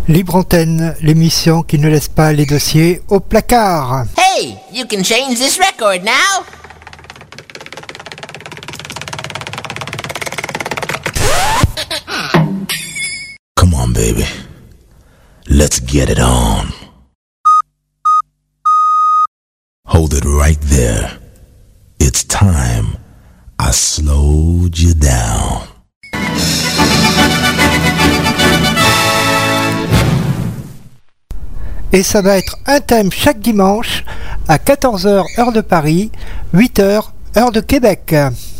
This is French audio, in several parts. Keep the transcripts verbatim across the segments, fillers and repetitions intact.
Libre Antenne, l'émission qui ne laisse pas les dossiers au placard. Hey, you can change this record now. Come on, baby. Let's get it on. Hold it right there. It's time I slowed you down. Et ça va être un thème chaque dimanche à quatorze heures heure de Paris, huit heures heure de Québec.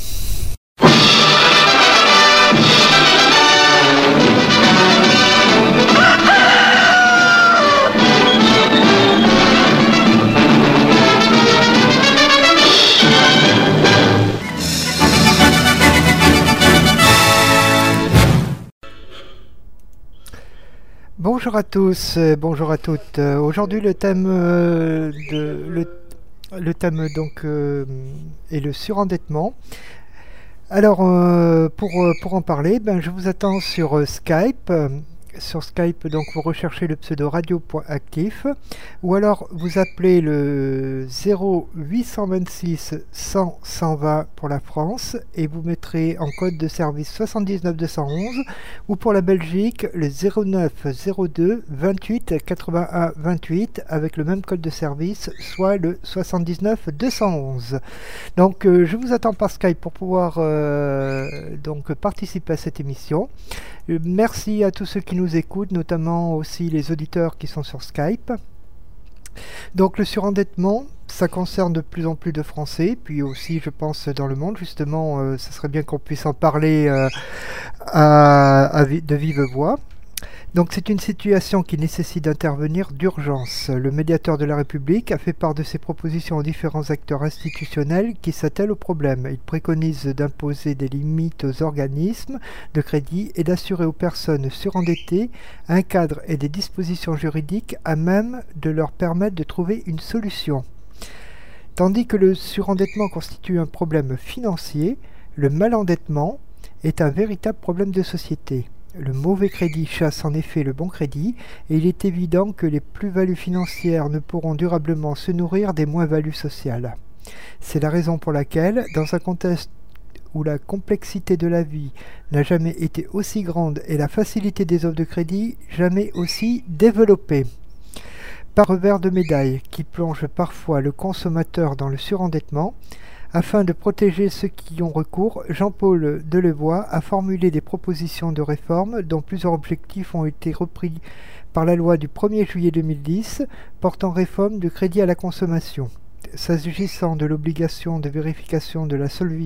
Bonjour à tous, euh, bonjour à toutes. Euh, aujourd'hui le thème euh, de le, le thème donc euh, est le surendettement. Alors euh, pour, pour en parler, ben, je vous attends sur euh, Skype. Euh, sur Skype, donc vous recherchez le pseudo radio.actif ou alors vous appelez le zéro huit cent vingt-six cent cent vingt pour la France et vous mettrez en code de service soixante-dix-neuf deux cent onze, ou pour la Belgique le zéro neuf zéro deux vingt-huit quatre-vingt-un vingt-huit avec le même code de service, soit le soixante-dix-neuf deux cent onze. Donc euh, je vous attends par Skype pour pouvoir euh, donc participer à cette émission. Euh, merci à tous ceux qui nous écoutent, notamment aussi les auditeurs qui sont sur Skype. Donc le surendettement, ça concerne de plus en plus de Français, puis aussi je pense dans le monde, justement, euh, ça serait bien qu'on puisse en parler euh, à, à, de vive voix. Donc c'est une situation qui nécessite d'intervenir d'urgence. Le médiateur de la République a fait part de ses propositions aux différents acteurs institutionnels qui s'attellent au problème. Il préconise d'imposer des limites aux organismes de crédit et d'assurer aux personnes surendettées un cadre et des dispositions juridiques à même de leur permettre de trouver une solution. Tandis que le surendettement constitue un problème financier, le malendettement est un véritable problème de société. Le mauvais crédit chasse en effet le bon crédit, et il est évident que les plus-values financières ne pourront durablement se nourrir des moins-values sociales. C'est la raison pour laquelle, dans un contexte où la complexité de la vie n'a jamais été aussi grande et la facilité des offres de crédit jamais aussi développée, par revers de médaille qui plonge parfois le consommateur dans le surendettement, afin de protéger ceux qui y ont recours, Jean-Paul Delevoye a formulé des propositions de réforme dont plusieurs objectifs ont été repris par la loi du premier juillet deux mille dix portant réforme du crédit à la consommation. S'agissant de l'obligation de vérification de la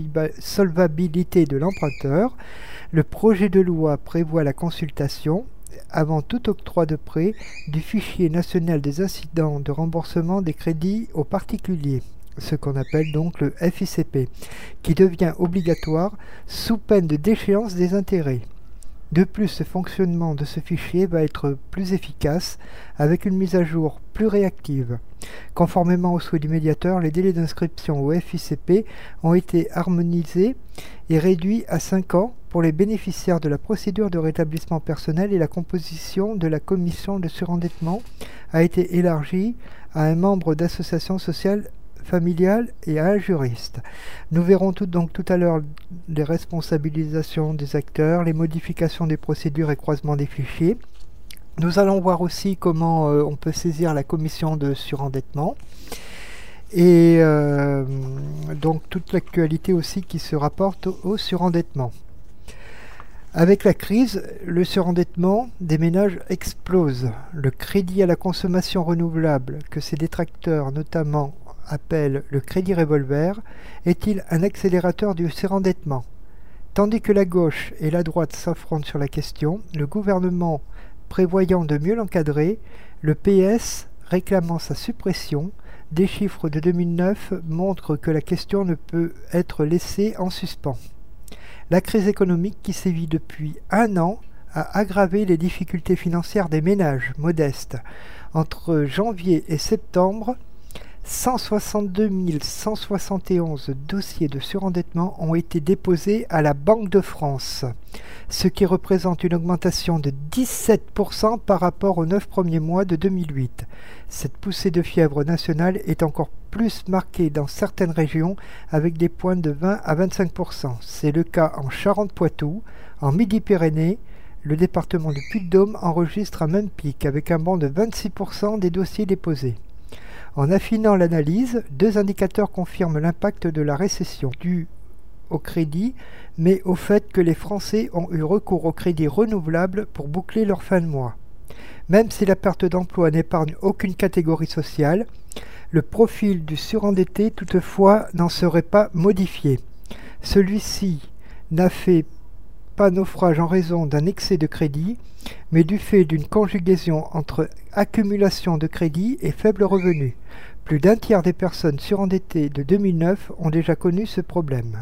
solvabilité de l'emprunteur, le projet de loi prévoit la consultation, avant tout octroi de prêt, du fichier national des incidents de remboursement des crédits aux particuliers, ce qu'on appelle donc le F I C P, qui devient obligatoire sous peine de déchéance des intérêts. De plus, le fonctionnement de ce fichier va être plus efficace avec une mise à jour plus réactive. Conformément aux souhaits du médiateur, les délais d'inscription au F I C P ont été harmonisés et réduits à cinq ans pour les bénéficiaires de la procédure de rétablissement personnel, et la composition de la commission de surendettement a été élargie à un membre d'association sociale familiale et à un juriste. Nous verrons tout, donc tout à l'heure les responsabilisations des acteurs, les modifications des procédures et croisements des fichiers. Nous allons voir aussi comment euh, on peut saisir la commission de surendettement et euh, donc toute l'actualité aussi qui se rapporte au, au surendettement. Avec la crise, le surendettement des ménages explose. Le crédit à la consommation renouvelable, que ses détracteurs notamment appelle le crédit revolver, est-il un accélérateur du surendettement? Tandis que la gauche et la droite s'affrontent sur la question, le gouvernement prévoyant de mieux l'encadrer, le P S réclamant sa suppression, des chiffres de deux mille neuf montrent que la question ne peut être laissée en suspens. La crise économique qui sévit depuis un an a aggravé les difficultés financières des ménages modestes. Entre janvier et septembre, cent soixante-deux mille cent soixante et onze dossiers de surendettement ont été déposés à la Banque de France, ce qui représente une augmentation de dix-sept pour cent par rapport aux neuf premiers mois de deux mille huit. Cette poussée de fièvre nationale est encore plus marquée dans certaines régions avec des pointes de vingt à vingt-cinq pour cent. C'est le cas en Charente-Poitou, en Midi-Pyrénées. Le département du Puy-de-Dôme enregistre un même pic avec un bond de vingt-six pour cent des dossiers déposés. En affinant l'analyse, deux indicateurs confirment l'impact de la récession due au crédit, mais au fait que les Français ont eu recours au crédit renouvelable pour boucler leur fin de mois. Même si la perte d'emploi n'épargne aucune catégorie sociale, le profil du surendetté toutefois n'en serait pas modifié. Celui-ci n'a fait pas naufrage en raison d'un excès de crédit, mais du fait d'une conjugaison entre accumulation de crédit et faible revenu. Plus d'un tiers des personnes surendettées de deux mille neuf ont déjà connu ce problème.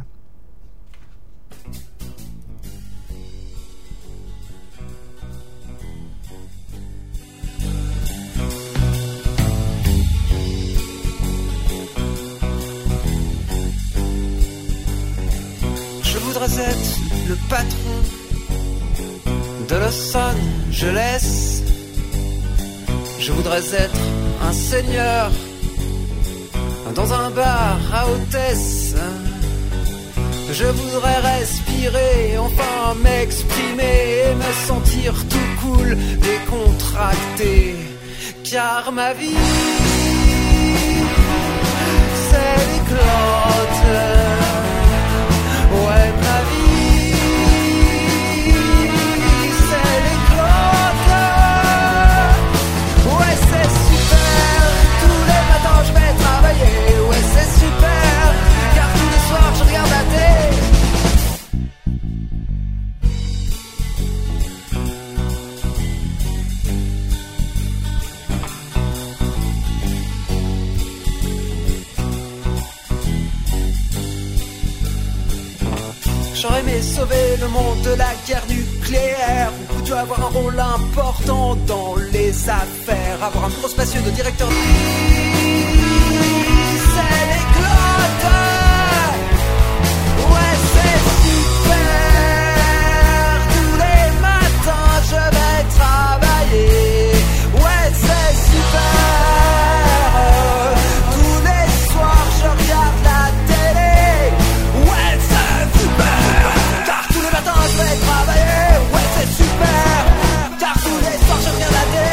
Je voudrais être le patron de Los Angeles. Je voudrais être un seigneur dans un bar à hôtesse. Je voudrais respirer, enfin m'exprimer et me sentir tout cool, décontracté. Car ma vie, c'est l'éclate. Ouais, ma vie, c'est l'éclate. Ouais, c'est super. Tous les matins je vais travailler. Ouais, c'est super. Car tous les soirs je regarde la télé. J'aurais aimé sauver le monde de la guerre nucléaire. Ou tu vas avoir un rôle important dans les affaires. Avoir un bureau spacieux de directeur. C'est l'éclate. Ouais, c'est super. Tous les matins je vais travailler. Ouais, c'est super. Tous les soirs je regarde la télé. Ouais, c'est super. Car tous les matins je vais travailler. Ouais, c'est super. Car tous les soirs je regarde la télé.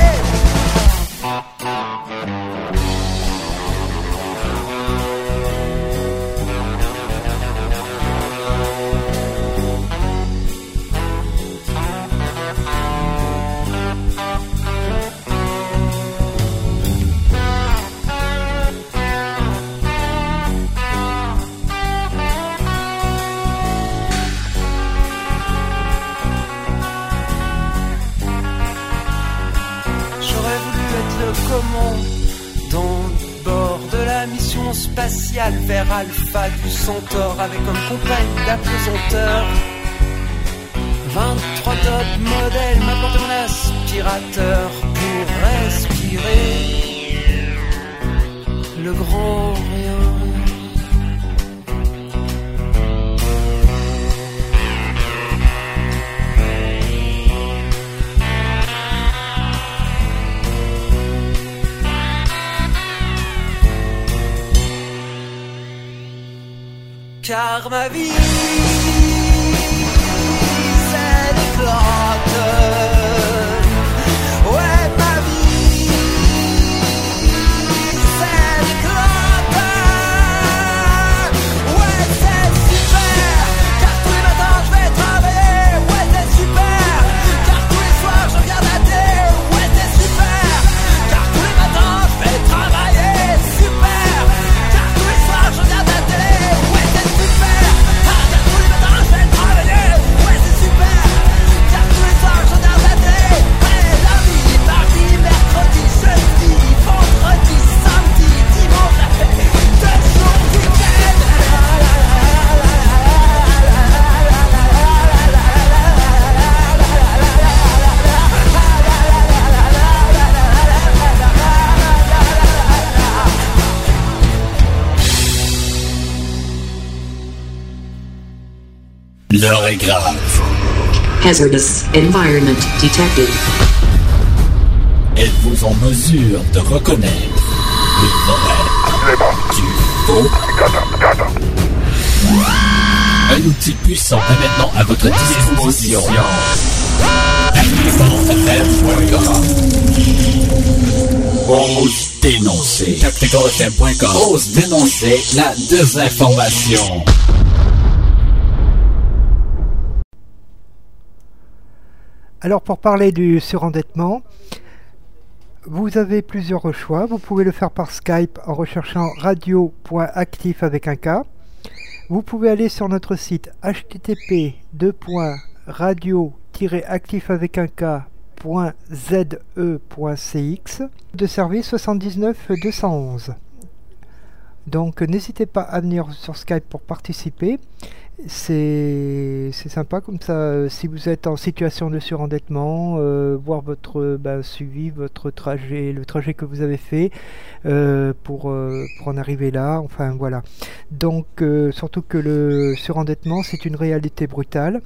Commandant bord de la mission spatiale vers Alpha du Centaure avec comme compagne d'apesanteur vingt-trois top modèles, m'apporte mon aspirateur pour respirer le grand rien. Car ma vie, c'est l'éclate. Ouais, ma vie, c'est l'éclate. Ouais, c'est super. Car tous les matins je vais travailler. Ouais, c'est super. Car tous les soirs je regarde la télé. Ouais, c'est super. Car tous les matins je vais travailler. Super. Car tous les soirs je regarde la télé. Ouais, c'est super. Ah, car tous les L'heure est grave. Hazardous environment detected. Êtes-vous en mesure de reconnaître le vrai du faux? Un outil puissant est maintenant à votre disposition. activation f m point com. Ose dénoncer. tactical f m point com. Ose dénoncer la désinformation. Alors pour parler du surendettement, vous avez plusieurs choix. Vous pouvez le faire par Skype en recherchant radio.actif avec un K. Vous pouvez aller sur notre site h t t p deux radio tiret actif avec un K point z e point c x de service soixante-dix-neuf deux cent onze. Donc n'hésitez pas à venir sur Skype pour participer. C'est c'est sympa comme ça, euh, si vous êtes en situation de surendettement, euh, voir votre bah, suivi, votre trajet, le trajet que vous avez fait euh, pour, euh, pour en arriver là, enfin voilà. Donc euh, surtout que le surendettement c'est une réalité brutale.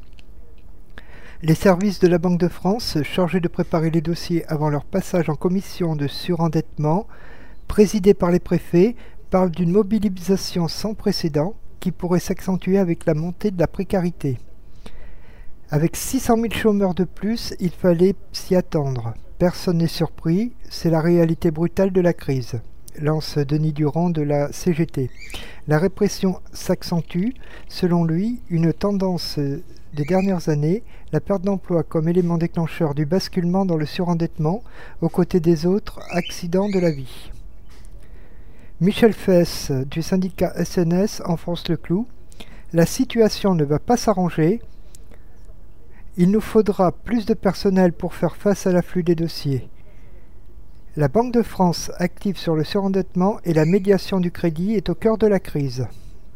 Les services de la Banque de France, chargés de préparer les dossiers avant leur passage en commission de surendettement, présidés par les préfets, parlent d'une mobilisation sans précédent qui pourrait s'accentuer avec la montée de la précarité. Avec six cent mille chômeurs de plus, il fallait s'y attendre. Personne n'est surpris, c'est la réalité brutale de la crise, lance Denis Durand de la C G T. La répression s'accentue, selon lui, une tendance des dernières années, la perte d'emploi comme élément déclencheur du basculement dans le surendettement, aux côtés des autres accidents de la vie. Michel Fess du syndicat S N S enfonce le clou. La situation ne va pas s'arranger. Il nous faudra plus de personnel pour faire face à l'afflux des dossiers. La Banque de France, active sur le surendettement et la médiation du crédit, est au cœur de la crise.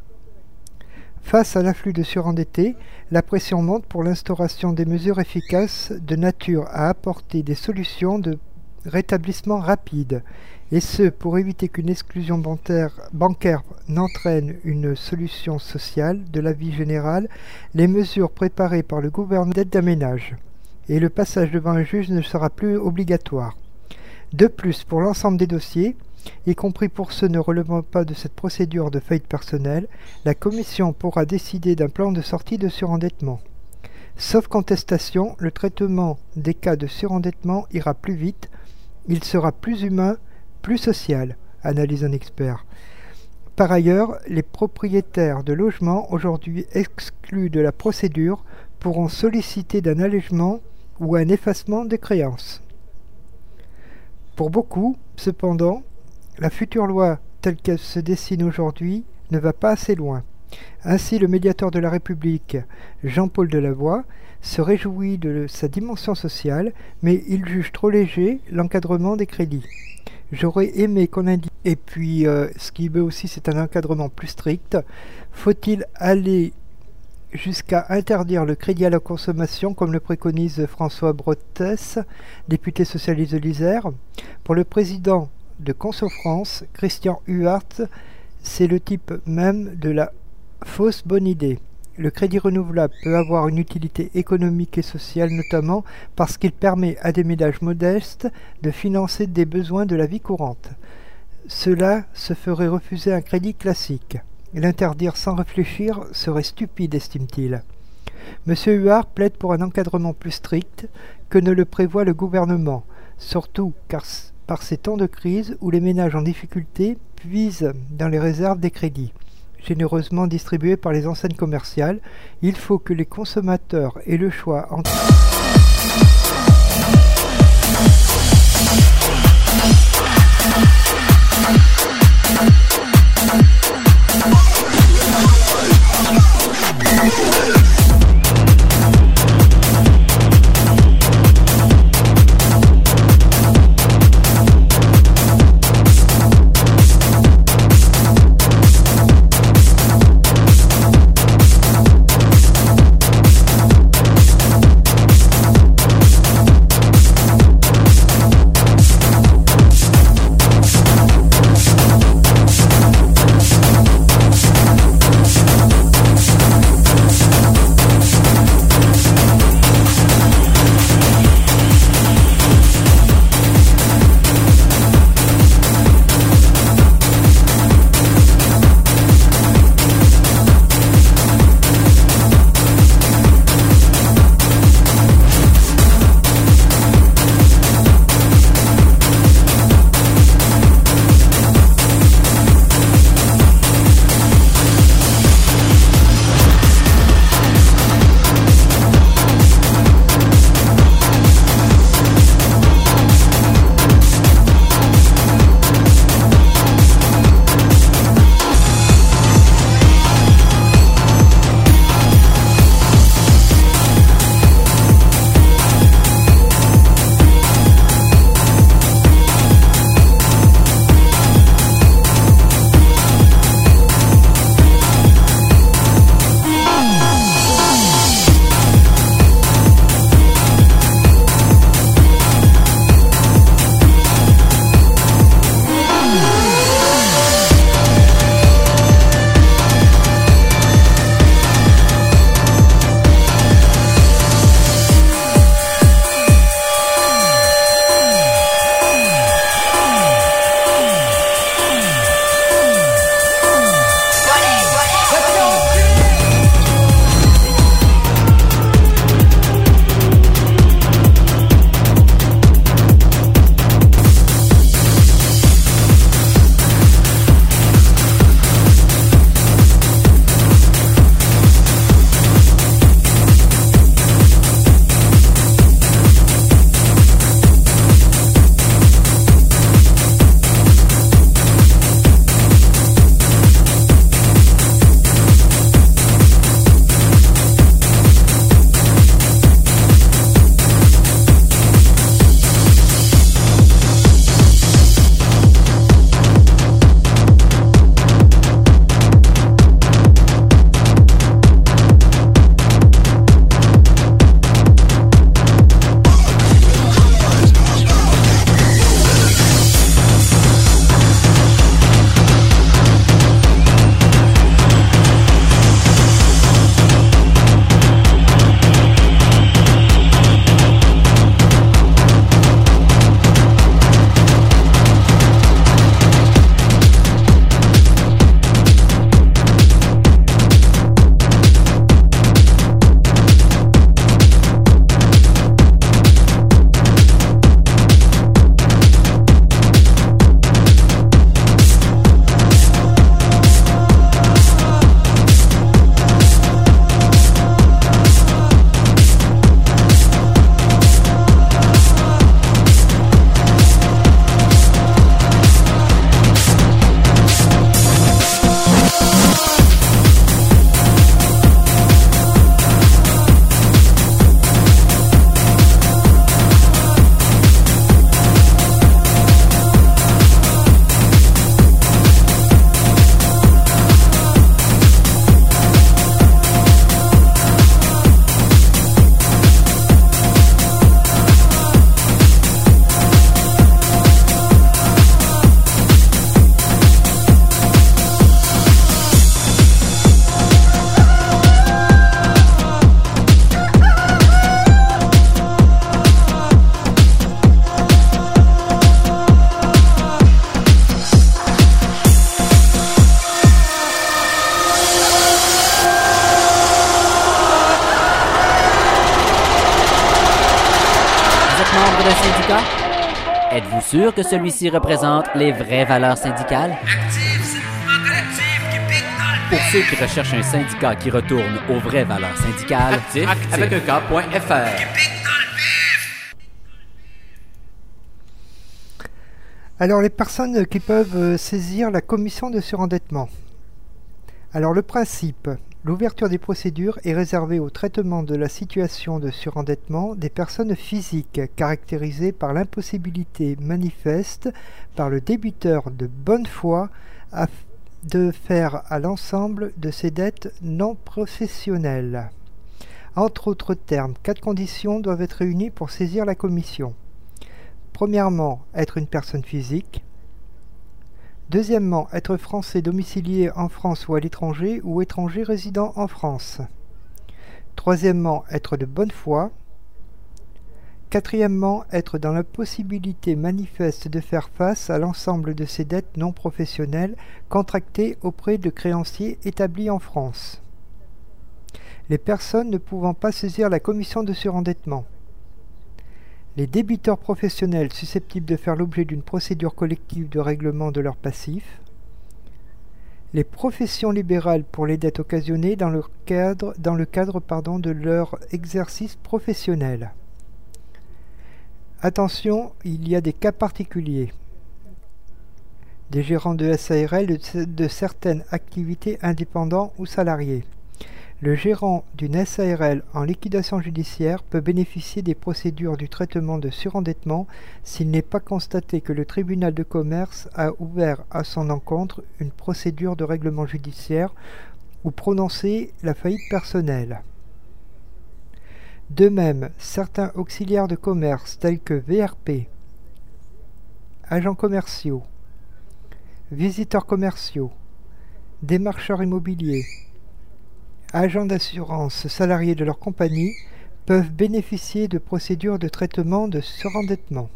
Face à l'afflux de surendettés, la pression monte pour l'instauration des mesures efficaces de nature à apporter des solutions de rétablissement rapide, et ce pour éviter qu'une exclusion bancaire, bancaire n'entraîne une solution sociale de la vie générale. Les mesures préparées par le gouvernement d'aide à ménage et le passage devant un juge ne sera plus obligatoire. De plus, pour l'ensemble des dossiers, y compris pour ceux ne relevant pas de cette procédure de faillite personnelle, la Commission pourra décider d'un plan de sortie de surendettement. Sauf contestation, le traitement des cas de surendettement ira plus vite, il sera plus humain, plus social, analyse un expert. Par ailleurs, les propriétaires de logements aujourd'hui exclus de la procédure pourront solliciter d'un allègement ou un effacement des créances. Pour beaucoup, cependant, la future loi telle qu'elle se dessine aujourd'hui ne va pas assez loin. Ainsi, le médiateur de la République, Jean-Paul Delevoye, se réjouit de sa dimension sociale, mais il juge trop léger l'encadrement des crédits. J'aurais aimé qu'on indique. Et puis, euh, ce qui veut aussi, c'est un encadrement plus strict. Faut-il aller jusqu'à interdire le crédit à la consommation, comme le préconise François Brotès, député socialiste de l'Isère? Pour le président de Conso-France, Christian Huart, c'est le type même de la fausse bonne idée. Le crédit renouvelable peut avoir une utilité économique et sociale, notamment parce qu'il permet à des ménages modestes de financer des besoins de la vie courante. Cela se ferait refuser un crédit classique. L'interdire sans réfléchir serait stupide, estime-t-il. M. Huard plaide pour un encadrement plus strict que ne le prévoit le gouvernement, surtout car par ces temps de crise où les ménages en difficulté puisent dans les réserves des crédits généreusement distribués par les enseignes commerciales. Il faut que les consommateurs aient le choix entre membre d'un syndicat? Êtes-vous sûr que celui-ci représente les vraies valeurs syndicales? Actif, c'est le mouvement collectif qui pique dans le Pour ceux qui recherchent un syndicat qui retourne aux vraies valeurs syndicales, actif, actif. avec un K point F R. qui pique dans le vif. Alors, les personnes qui peuvent saisir la commission de surendettement. Alors, le principe, l'ouverture des procédures est réservée au traitement de la situation de surendettement des personnes physiques caractérisées par l'impossibilité manifeste par le débiteur de bonne foi à de faire à l'ensemble de ses dettes non professionnelles. Entre autres termes, quatre conditions doivent être réunies pour saisir la commission. Premièrement, être une personne physique. Deuxièmement, être français domicilié en France ou à l'étranger ou étranger résident en France. Troisièmement, être de bonne foi. Quatrièmement, être dans la possibilité manifeste de faire face à l'ensemble de ses dettes non professionnelles contractées auprès de créanciers établis en France. Les personnes ne pouvant pas saisir la commission de surendettement. Les débiteurs professionnels susceptibles de faire l'objet d'une procédure collective de règlement de leurs passifs. Les professions libérales pour les dettes occasionnées dans le cadre, dans le cadre pardon, de leur exercice professionnel. Attention, il y a des cas particuliers. Des gérants de S A R L de, de certaines activités indépendants ou salariés. Le gérant d'une S A R L en liquidation judiciaire peut bénéficier des procédures du traitement de surendettement s'il n'est pas constaté que le tribunal de commerce a ouvert à son encontre une procédure de règlement judiciaire ou prononcé la faillite personnelle. De même, certains auxiliaires de commerce tels que V R P, agents commerciaux, visiteurs commerciaux, démarcheurs immobiliers, agents d'assurance salariés de leur compagnie peuvent bénéficier de procédures de traitement de surendettement.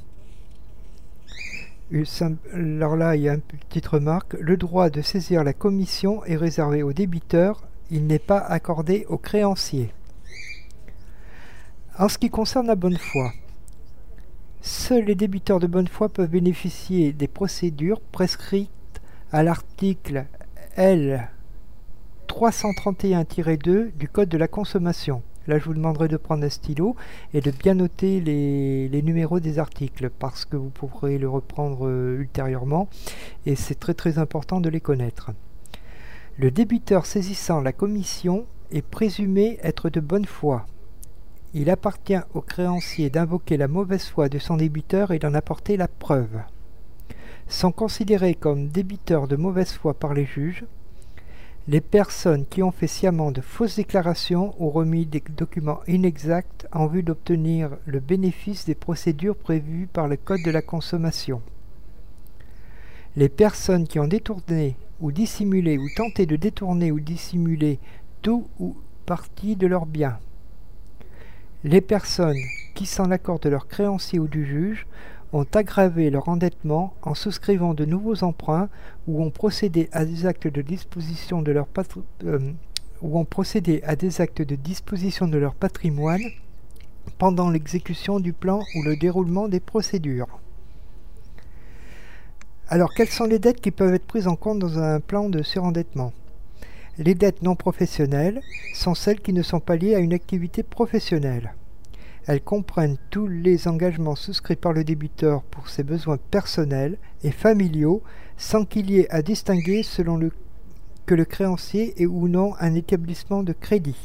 Alors là, il y a une petite remarque. Le droit de saisir la commission est réservé aux débiteurs, il n'est pas accordé aux créanciers. En ce qui concerne la bonne foi, seuls les débiteurs de bonne foi peuvent bénéficier des procédures prescrites à l'article L trois cent trente et un tiret deux du Code de la consommation. Là, je vous demanderai de prendre un stylo et de bien noter les, les numéros des articles parce que vous pourrez le reprendre euh, ultérieurement et c'est très très important de les connaître. Le débiteur saisissant la commission est présumé être de bonne foi. Il appartient au créancier d'invoquer la mauvaise foi de son débiteur et d'en apporter la preuve. Sont considérés comme débiteurs de mauvaise foi par les juges les personnes qui ont fait sciemment de fausses déclarations ou remis des documents inexacts en vue d'obtenir le bénéfice des procédures prévues par le Code de la consommation. Les personnes qui ont détourné ou dissimulé ou tenté de détourner ou dissimuler tout ou partie de leurs biens. Les personnes qui, sans l'accord de leur créancier ou du juge, ont aggravé leur endettement en souscrivant de nouveaux emprunts ou ont procédé à des actes de disposition de leur patri- euh, ou ont procédé à des actes de disposition de leur patrimoine pendant l'exécution du plan ou le déroulement des procédures. Alors, quelles sont les dettes qui peuvent être prises en compte dans un plan de surendettement? Les dettes non professionnelles sont celles qui ne sont pas liées à une activité professionnelle. Elles comprennent tous les engagements souscrits par le débiteur pour ses besoins personnels et familiaux sans qu'il y ait à distinguer selon le, que le créancier est ou non un établissement de crédit.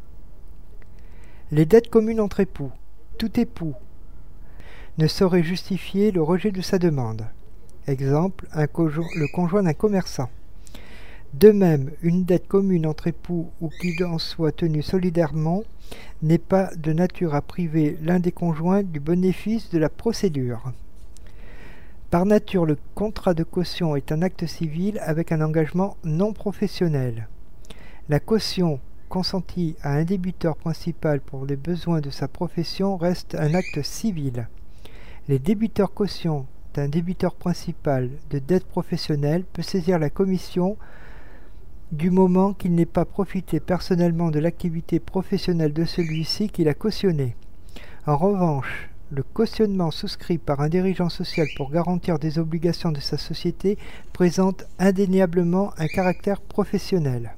Les dettes communes entre époux. Tout époux ne saurait justifier le rejet de sa demande. Exemple, un conjoint, le conjoint d'un commerçant. De même, une dette commune entre époux ou qu'il en soit tenu solidairement n'est pas de nature à priver l'un des conjoints du bénéfice de la procédure. Par nature, le contrat de caution est un acte civil avec un engagement non professionnel. La caution consentie à un débiteur principal pour les besoins de sa profession reste un acte civil. Les débiteurs caution d'un débiteur principal de dette professionnelle peut saisir la commission du moment qu'il n'ait pas profité personnellement de l'activité professionnelle de celui-ci qu'il a cautionné. En revanche, Le cautionnement souscrit par un dirigeant social pour garantir des obligations de sa société présente indéniablement un caractère professionnel.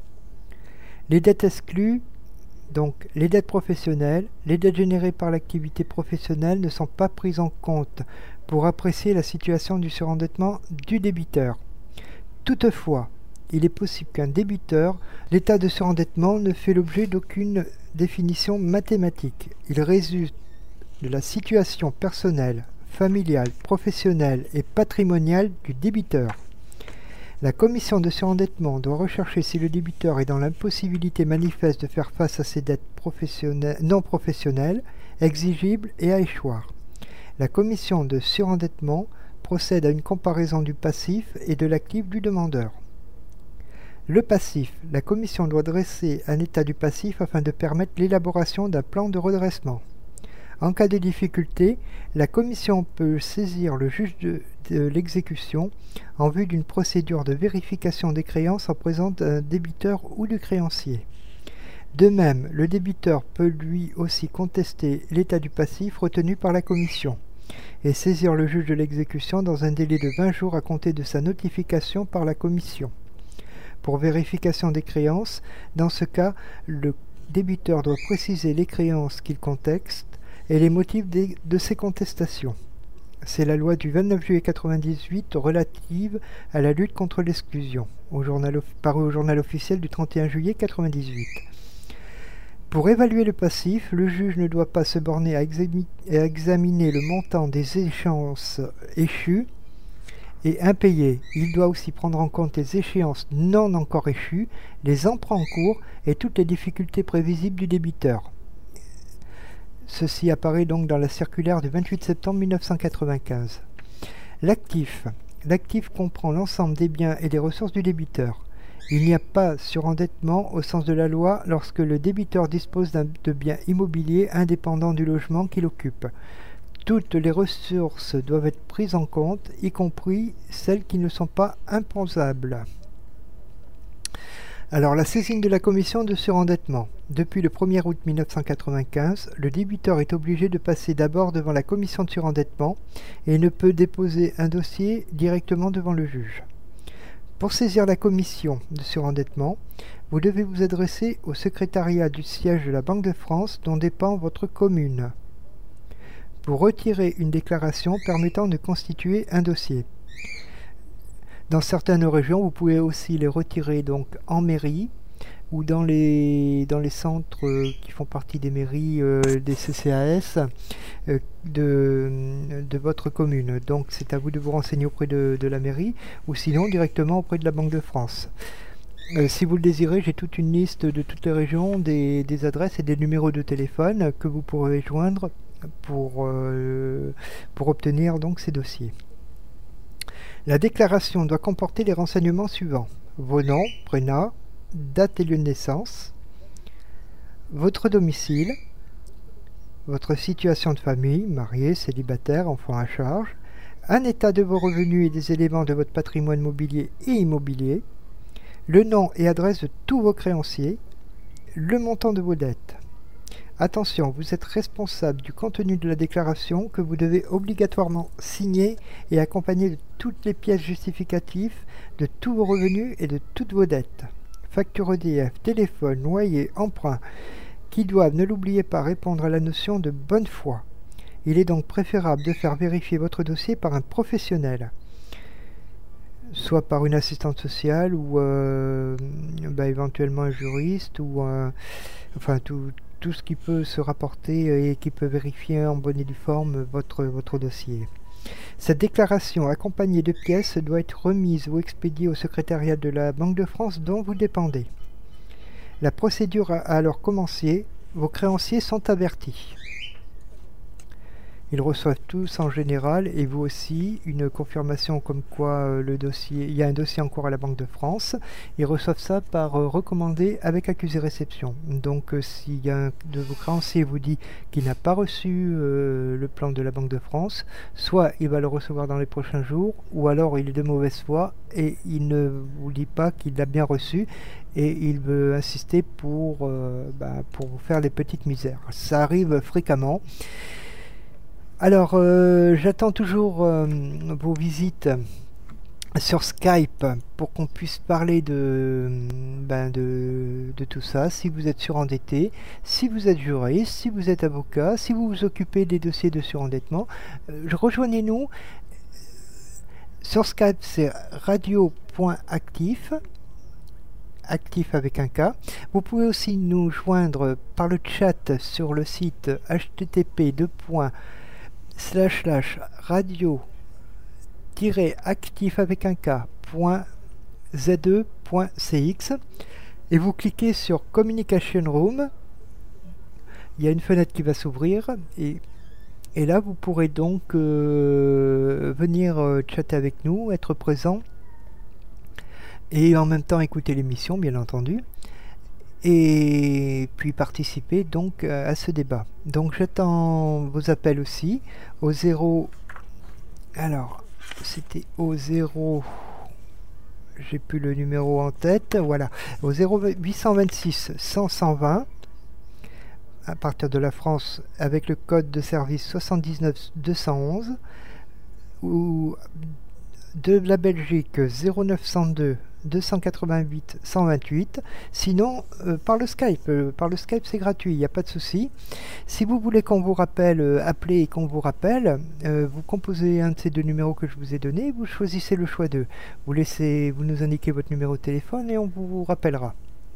Les dettes exclues, donc les dettes professionnelles, les dettes générées par l'activité professionnelle ne sont pas prises en compte pour apprécier la situation du surendettement du débiteur. Toutefois, il est possible qu'un débiteur, l'état de surendettement ne fait l'objet d'aucune définition mathématique. Il résulte de la situation personnelle, familiale, professionnelle et patrimoniale du débiteur. La commission de surendettement doit rechercher si le débiteur est dans l'impossibilité manifeste de faire face à ses dettes professionnelles, non professionnelles, exigibles et à échoir. La commission de surendettement procède à une comparaison du passif et de l'actif du demandeur. Le passif. La commission doit dresser un état du passif afin de permettre l'élaboration d'un plan de redressement. En cas de difficulté, la commission peut saisir le juge de, de l'exécution en vue d'une procédure de vérification des créances en présence d'un débiteur ou du créancier. De même, le débiteur peut lui aussi contester l'état du passif retenu par la commission et saisir le juge de l'exécution dans un délai de vingt jours à compter de sa notification par la commission. Pour vérification des créances, dans ce cas, le débiteur doit préciser les créances qu'il conteste et les motifs de, de ces contestations. C'est la loi du vingt-neuf juillet quatre-vingt-dix-huit relative à la lutte contre l'exclusion, au journal, paru au journal officiel du trente et un juillet quatre-vingt-dix-huit. Pour évaluer le passif, le juge ne doit pas se borner à, exami- à examiner le montant des échéances échues et impayées. Il doit aussi prendre en compte les échéances non encore échues, les emprunts en cours et toutes les difficultés prévisibles du débiteur. Ceci apparaît donc dans la circulaire du vingt-huit septembre mille neuf cent quatre-vingt-quinze. L'actif. L'actif comprend l'ensemble des biens et des ressources du débiteur. Il n'y a pas surendettement au sens de la loi lorsque le débiteur dispose d'un, de biens immobiliers indépendants du logement qu'il occupe. Toutes les ressources doivent être prises en compte, y compris celles qui ne sont pas imposables. Alors, la saisine de la commission de surendettement. Depuis le premier août mille neuf cent quatre-vingt-quinze, le débiteur est obligé de passer d'abord devant la commission de surendettement et ne peut déposer un dossier directement devant le juge. Pour saisir la commission de surendettement, vous devez vous adresser au secrétariat du siège de la Banque de France dont dépend votre commune pour retirer une déclaration permettant de constituer un dossier. Dans certaines régions, vous pouvez aussi les retirer donc en mairie ou dans les, dans les centres euh, qui font partie des mairies, euh, des C C A S euh, de, de votre commune. Donc c'est à vous de vous renseigner auprès de, de la mairie ou sinon directement auprès de la Banque de France. Euh, si vous le désirez, j'ai toute une liste de toutes les régions, des, des adresses et des numéros de téléphone que vous pourrez joindre pour, euh, pour obtenir donc ces dossiers. La déclaration doit comporter les renseignements suivants: vos noms, prénoms, date et lieu de naissance, votre domicile, votre situation de famille, marié, célibataire, enfant à charge, un état de vos revenus et des éléments de votre patrimoine mobilier et immobilier, le nom et adresse de tous vos créanciers, le montant de vos dettes. Attention, vous êtes responsable du contenu de la déclaration que vous devez obligatoirement signer et accompagner de toutes les pièces justificatives de tous vos revenus et de toutes vos dettes. Facture E D F, téléphone, loyer, emprunt, qui doivent, ne l'oubliez pas, répondre à la notion de bonne foi. Il est donc préférable de faire vérifier votre dossier par un professionnel, soit par une assistante sociale ou euh, bah, éventuellement un juriste ou un, enfin tout tout ce qui peut se rapporter et qui peut vérifier en bonne et due forme votre, votre dossier. Cette déclaration accompagnée de pièces doit être remise ou expédiée au secrétariat de la Banque de France dont vous dépendez. La procédure a alors commencé, vos créanciers sont avertis. Ils reçoivent tous en général, et vous aussi, une confirmation comme quoi euh, le dossier, il y a un dossier en cours à la Banque de France. Ils reçoivent ça par euh, recommandé avec accusé réception. Donc euh, s'il y a un de vos créanciers vous dit qu'il n'a pas reçu euh, le plan de la Banque de France, soit il va le recevoir dans les prochains jours, ou alors il est de mauvaise foi et il ne vous dit pas qu'il l'a bien reçu et il veut insister pour, euh, bah, pour vous faire les petites misères. Ça arrive fréquemment. Alors, euh, j'attends toujours euh, vos visites sur Skype pour qu'on puisse parler de, ben de, de tout ça. Si vous êtes surendetté, si vous êtes juriste, si vous êtes avocat, si vous vous occupez des dossiers de surendettement, euh, rejoignez-nous. Sur Skype, c'est radio.actif, actif avec un K. Vous pouvez aussi nous joindre par le chat sur le site h t t p deux points slash slash radio actif avec un K point z e point c x et vous cliquez sur Communication Room. Il y a une fenêtre qui va s'ouvrir et, et là vous pourrez donc euh, venir euh, chatter avec nous, être présent et en même temps écouter l'émission bien entendu et puis participer donc à ce débat. Donc j'attends vos appels aussi au zéro, alors c'était au zéro, j'ai plus le numéro en tête, voilà, au zéro huit cent vingt-six cent cent vingt à partir de la France avec le code de service soixante-dix-neuf deux cent onze, ou de la Belgique zéro neuf cent deux deux cent quatre-vingt-huit cent vingt-huit, sinon euh, par le Skype, euh, par le Skype c'est gratuit, il n'y a pas de souci. Si vous voulez qu'on vous rappelle, euh, appelez et qu'on vous rappelle, euh, vous composez un de ces deux numéros que je vous ai donnés, vous choisissez le choix d'eux, vous laissez, vous nous indiquez votre numéro de téléphone et on vous rappellera.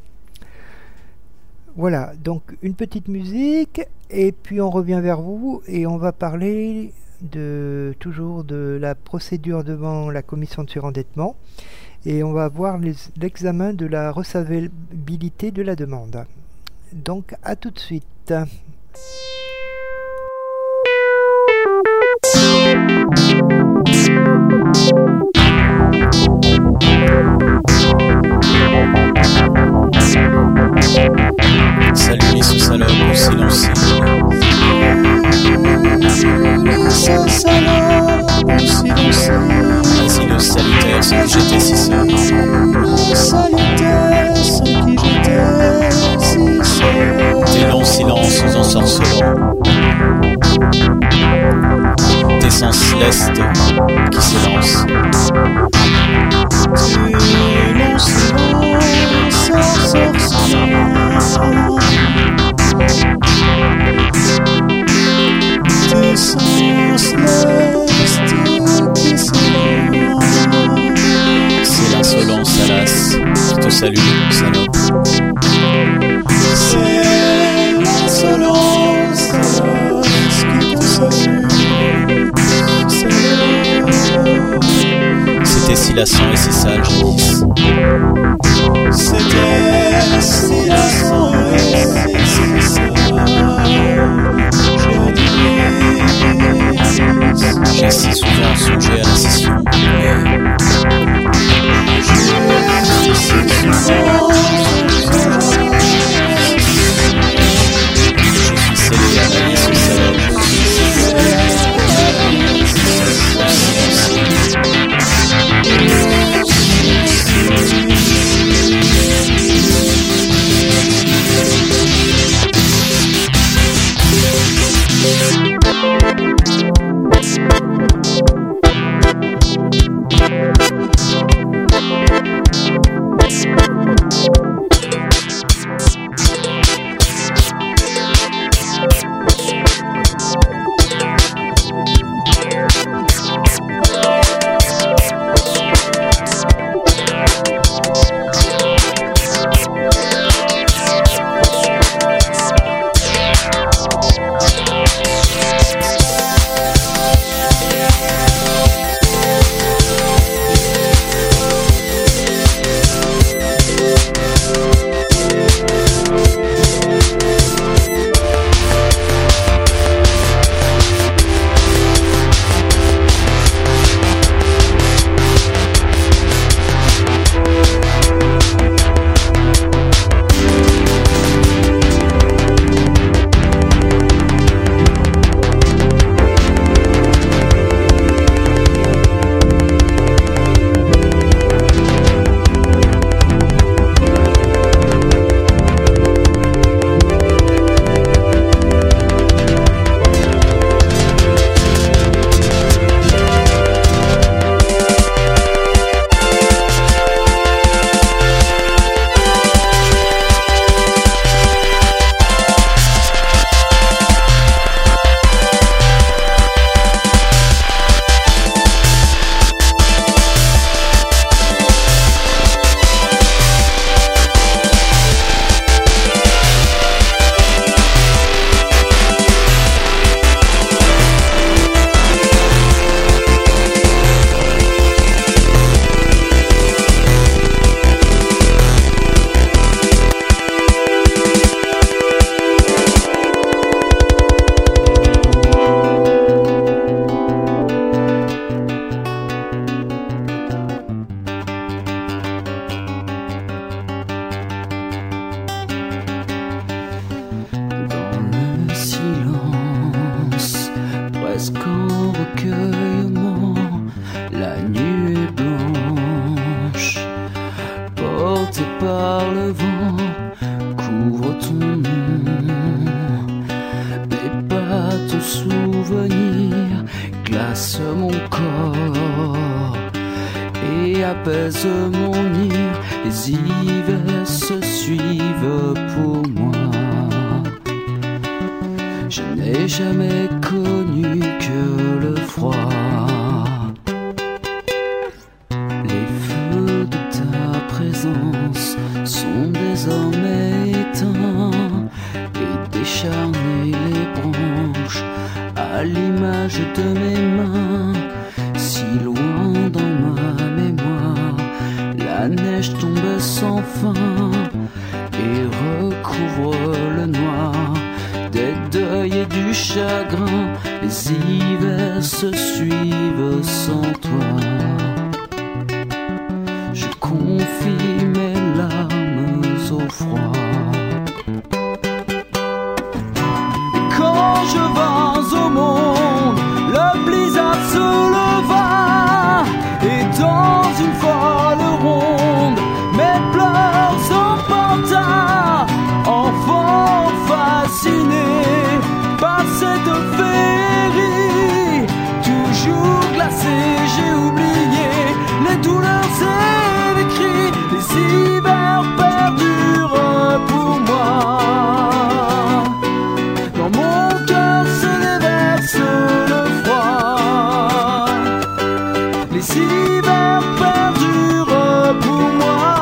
Voilà, donc une petite musique et puis on revient vers vous et on va parler de toujours de la procédure devant la commission de surendettement. Et on va voir les, l'examen de la recevabilité de la demande. Donc à tout de suite. Salut les sous-salopes, au silence. Asile salutaire, ce qui j'étais si seul. Salutaire, ce qui j'étais si seul. Tes longs silences ensorcelants. Tes sens célestes qui s'élancent. Tes longs silences ensorcelants. Tes sens célestes qui s'élancent. C'est l'insolence, Alas, qui te salue, salope. C'est l'insolence, Alas, qui te salue, salope. C'était si lassant et si sale, jadis. C'était si lassant et si sale, jadis. J'ai si souvent songé à la scission. J'ai si souvent songé à la scission. Je suis scellé à la liste salope. Je suis scellé à la liste recueillement, la nuit est blanche, portée par le vent, couvre ton nom, mais pas ton souvenir, glace mon corps et apaise mon ire. Les hivers se suivent pour moi. Je n'ai jamais connu que le froid. Les feux de ta présence sont désormais éteints et décharnés les branches à l'image de mes mains. Si loin dans ma mémoire, la neige tombe sans fin et recouvre le noir des deuils et du chagrin. Les hivers se suivent sans toi. Je confie mes larmes au froid. Et quand je vins au monde, le blizzard se leva, et dans une folle ronde, mes pleurs s'emporta. Enfant fasciné par cette féerie, toujours glacé, j'ai oublié les douleurs et les cris. Les hivers perdurent pour moi. Dans mon cœur se déverse le froid. Les hivers perdurent pour moi.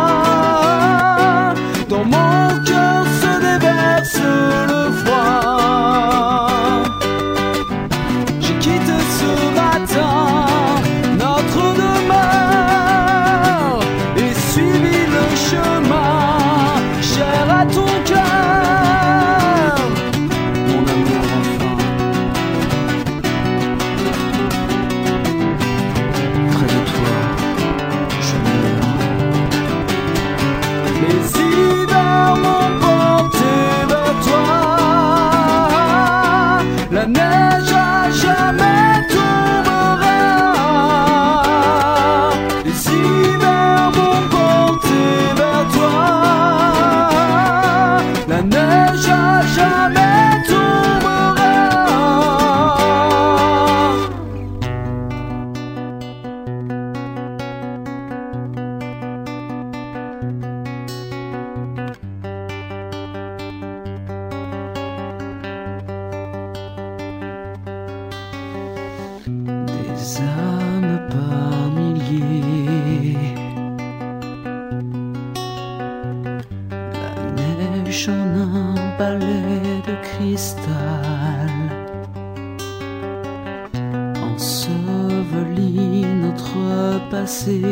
Dans mon cœur se déverse le froid. J'ai quitté ce matin notre demeure et suivi le chemin cher à ton cœur, mon amour enfin. Près de toi, je meurs. Les hivers m'ont porté vers toi. La neige à jamais tombera. Les hivers m'ont porté vers toi. La neige à jamais tombera. Des âmes par milliers, la neige en un balai de cristal ensevelit notre passé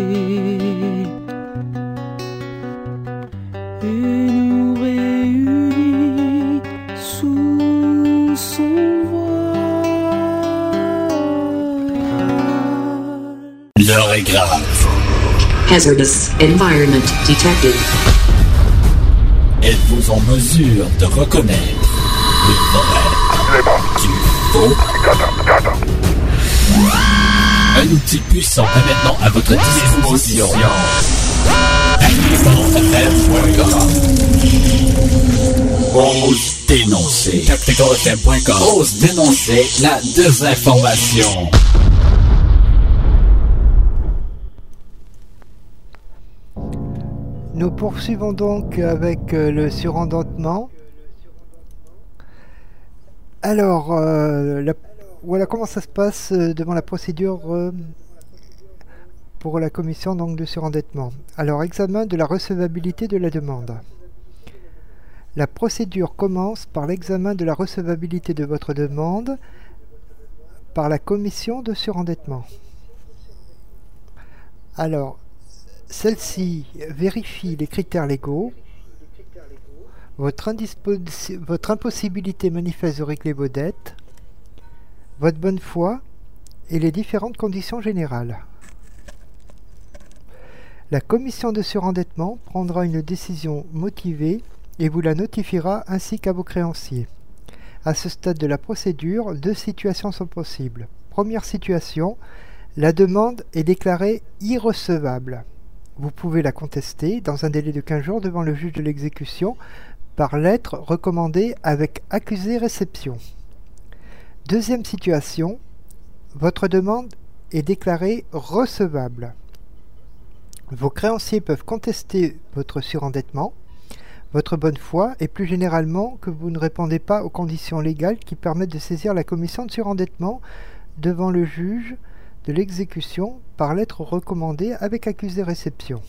et nous réunit sous son voile. L'heure est grave. Hazardous environment detected. Êtes-vous en mesure de reconnaître le vrai du faux? Un outil puissant est maintenant à votre disposition. activation f m point com. Ose dénoncer. tactical f m point com. Ose dénoncer la désinformation. Nous poursuivons donc avec euh, le surendettement. Alors, euh, la, voilà comment ça se passe euh, devant la procédure euh, pour la commission donc, de surendettement. Alors, examen de la recevabilité de la demande. La procédure commence par l'examen de la recevabilité de votre demande par la commission de surendettement. Alors, celle-ci vérifie les critères légaux, votre, votre impossibilité manifeste de régler vos dettes, votre bonne foi et les différentes conditions générales. La commission de surendettement prendra une décision motivée et vous la notifiera ainsi qu'à vos créanciers. À ce stade de la procédure, deux situations sont possibles. Première situation, la demande est déclarée irrecevable. Vous pouvez la contester dans un délai de quinze jours devant le juge de l'exécution par lettre recommandée avec accusé-réception. Deuxième situation, votre demande est déclarée recevable. Vos créanciers peuvent contester votre surendettement, votre bonne foi et plus généralement que vous ne répondez pas aux conditions légales qui permettent de saisir la commission de surendettement devant le juge de l'exécution par lettre recommandée avec accusé-réception.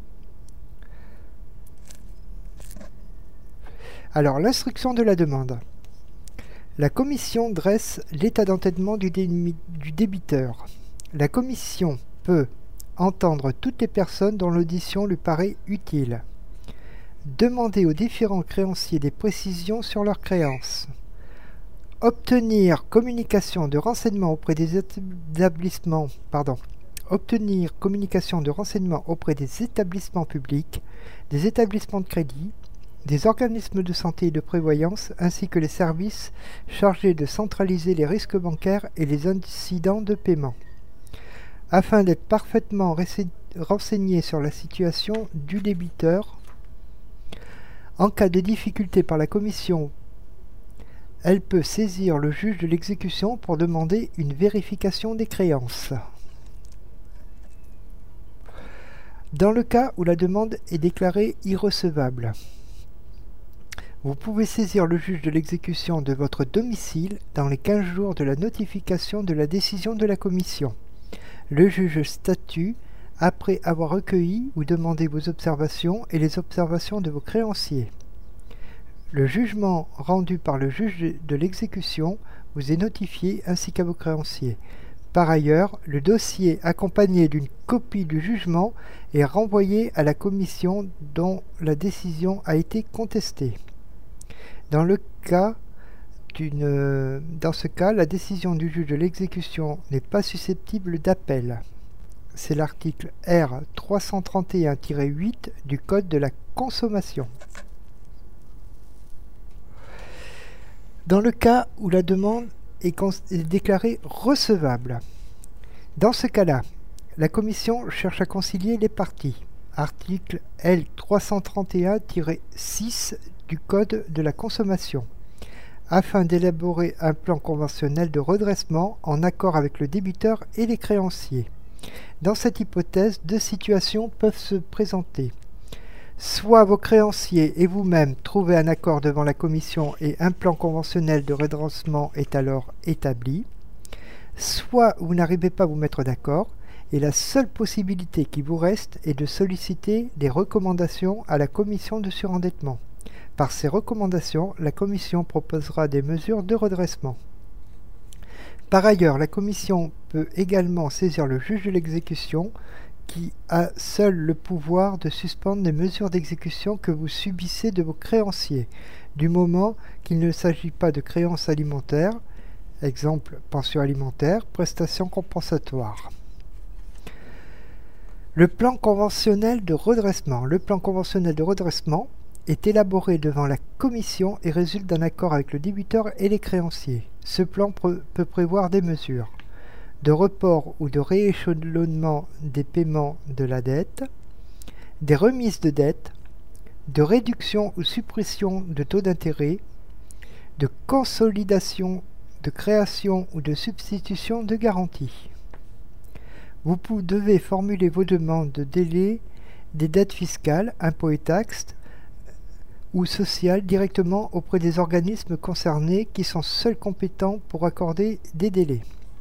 Alors, l'instruction de la demande. La commission dresse l'état d'entêtement du, dé- du débiteur. La commission peut entendre toutes les personnes dont l'audition lui paraît utile. Demander aux différents créanciers des précisions sur leurs créances. Obtenir communication de renseignements auprès des établissements, pardon, obtenir communication de renseignements auprès des établissements publics, des établissements de crédit, des organismes de santé et de prévoyance, ainsi que les services chargés de centraliser les risques bancaires et les incidents de paiement, afin d'être parfaitement renseigné sur la situation du débiteur. En cas de difficulté par la commission, elle peut saisir le juge de l'exécution pour demander une vérification des créances. Dans le cas où la demande est déclarée irrecevable, vous pouvez saisir le juge de l'exécution de votre domicile dans les quinze jours de la notification de la décision de la commission. Le juge statue après avoir recueilli ou demandé vos observations et les observations de vos créanciers. Le jugement rendu par le juge de l'exécution vous est notifié ainsi qu'à vos créanciers. Par ailleurs, le dossier accompagné d'une copie du jugement est renvoyé à la commission dont la décision a été contestée. Dans le cas d'une, dans ce cas, la décision du juge de l'exécution n'est pas susceptible d'appel. C'est l'article R trois cent trente et un tiret huit du Code de la consommation. Dans le cas où la demande est, est déclarée recevable, dans ce cas-là, la commission cherche à concilier les parties. Article L trois cent trente et un tiret six du Code de la consommation, afin d'élaborer un plan conventionnel de redressement en accord avec le débiteur et les créanciers. Dans cette hypothèse, deux situations peuvent se présenter. Soit vos créanciers et vous-même trouvez un accord devant la commission et un plan conventionnel de redressement est alors établi, soit vous n'arrivez pas à vous mettre d'accord et la seule possibilité qui vous reste est de solliciter des recommandations à la commission de surendettement. Par ces recommandations, la commission proposera des mesures de redressement. Par ailleurs, la commission peut également saisir le juge de l'exécution qui a seul le pouvoir de suspendre les mesures d'exécution que vous subissez de vos créanciers, du moment qu'il ne s'agit pas de créances alimentaires, exemple pension alimentaire, prestations compensatoires. Le plan conventionnel de redressement. Le plan conventionnel de redressement est élaboré devant la commission et résulte d'un accord avec le débiteur et les créanciers. Ce plan peut prévoir des mesures de report ou de rééchelonnement des paiements de la dette, des remises de dette, de réduction ou suppression de taux d'intérêt, de consolidation, de création ou de substitution de garantie. Vous devez formuler vos demandes de délai des dettes fiscales, impôts et taxes, ou sociales directement auprès des organismes concernés qui sont seuls compétents pour accorder des délais.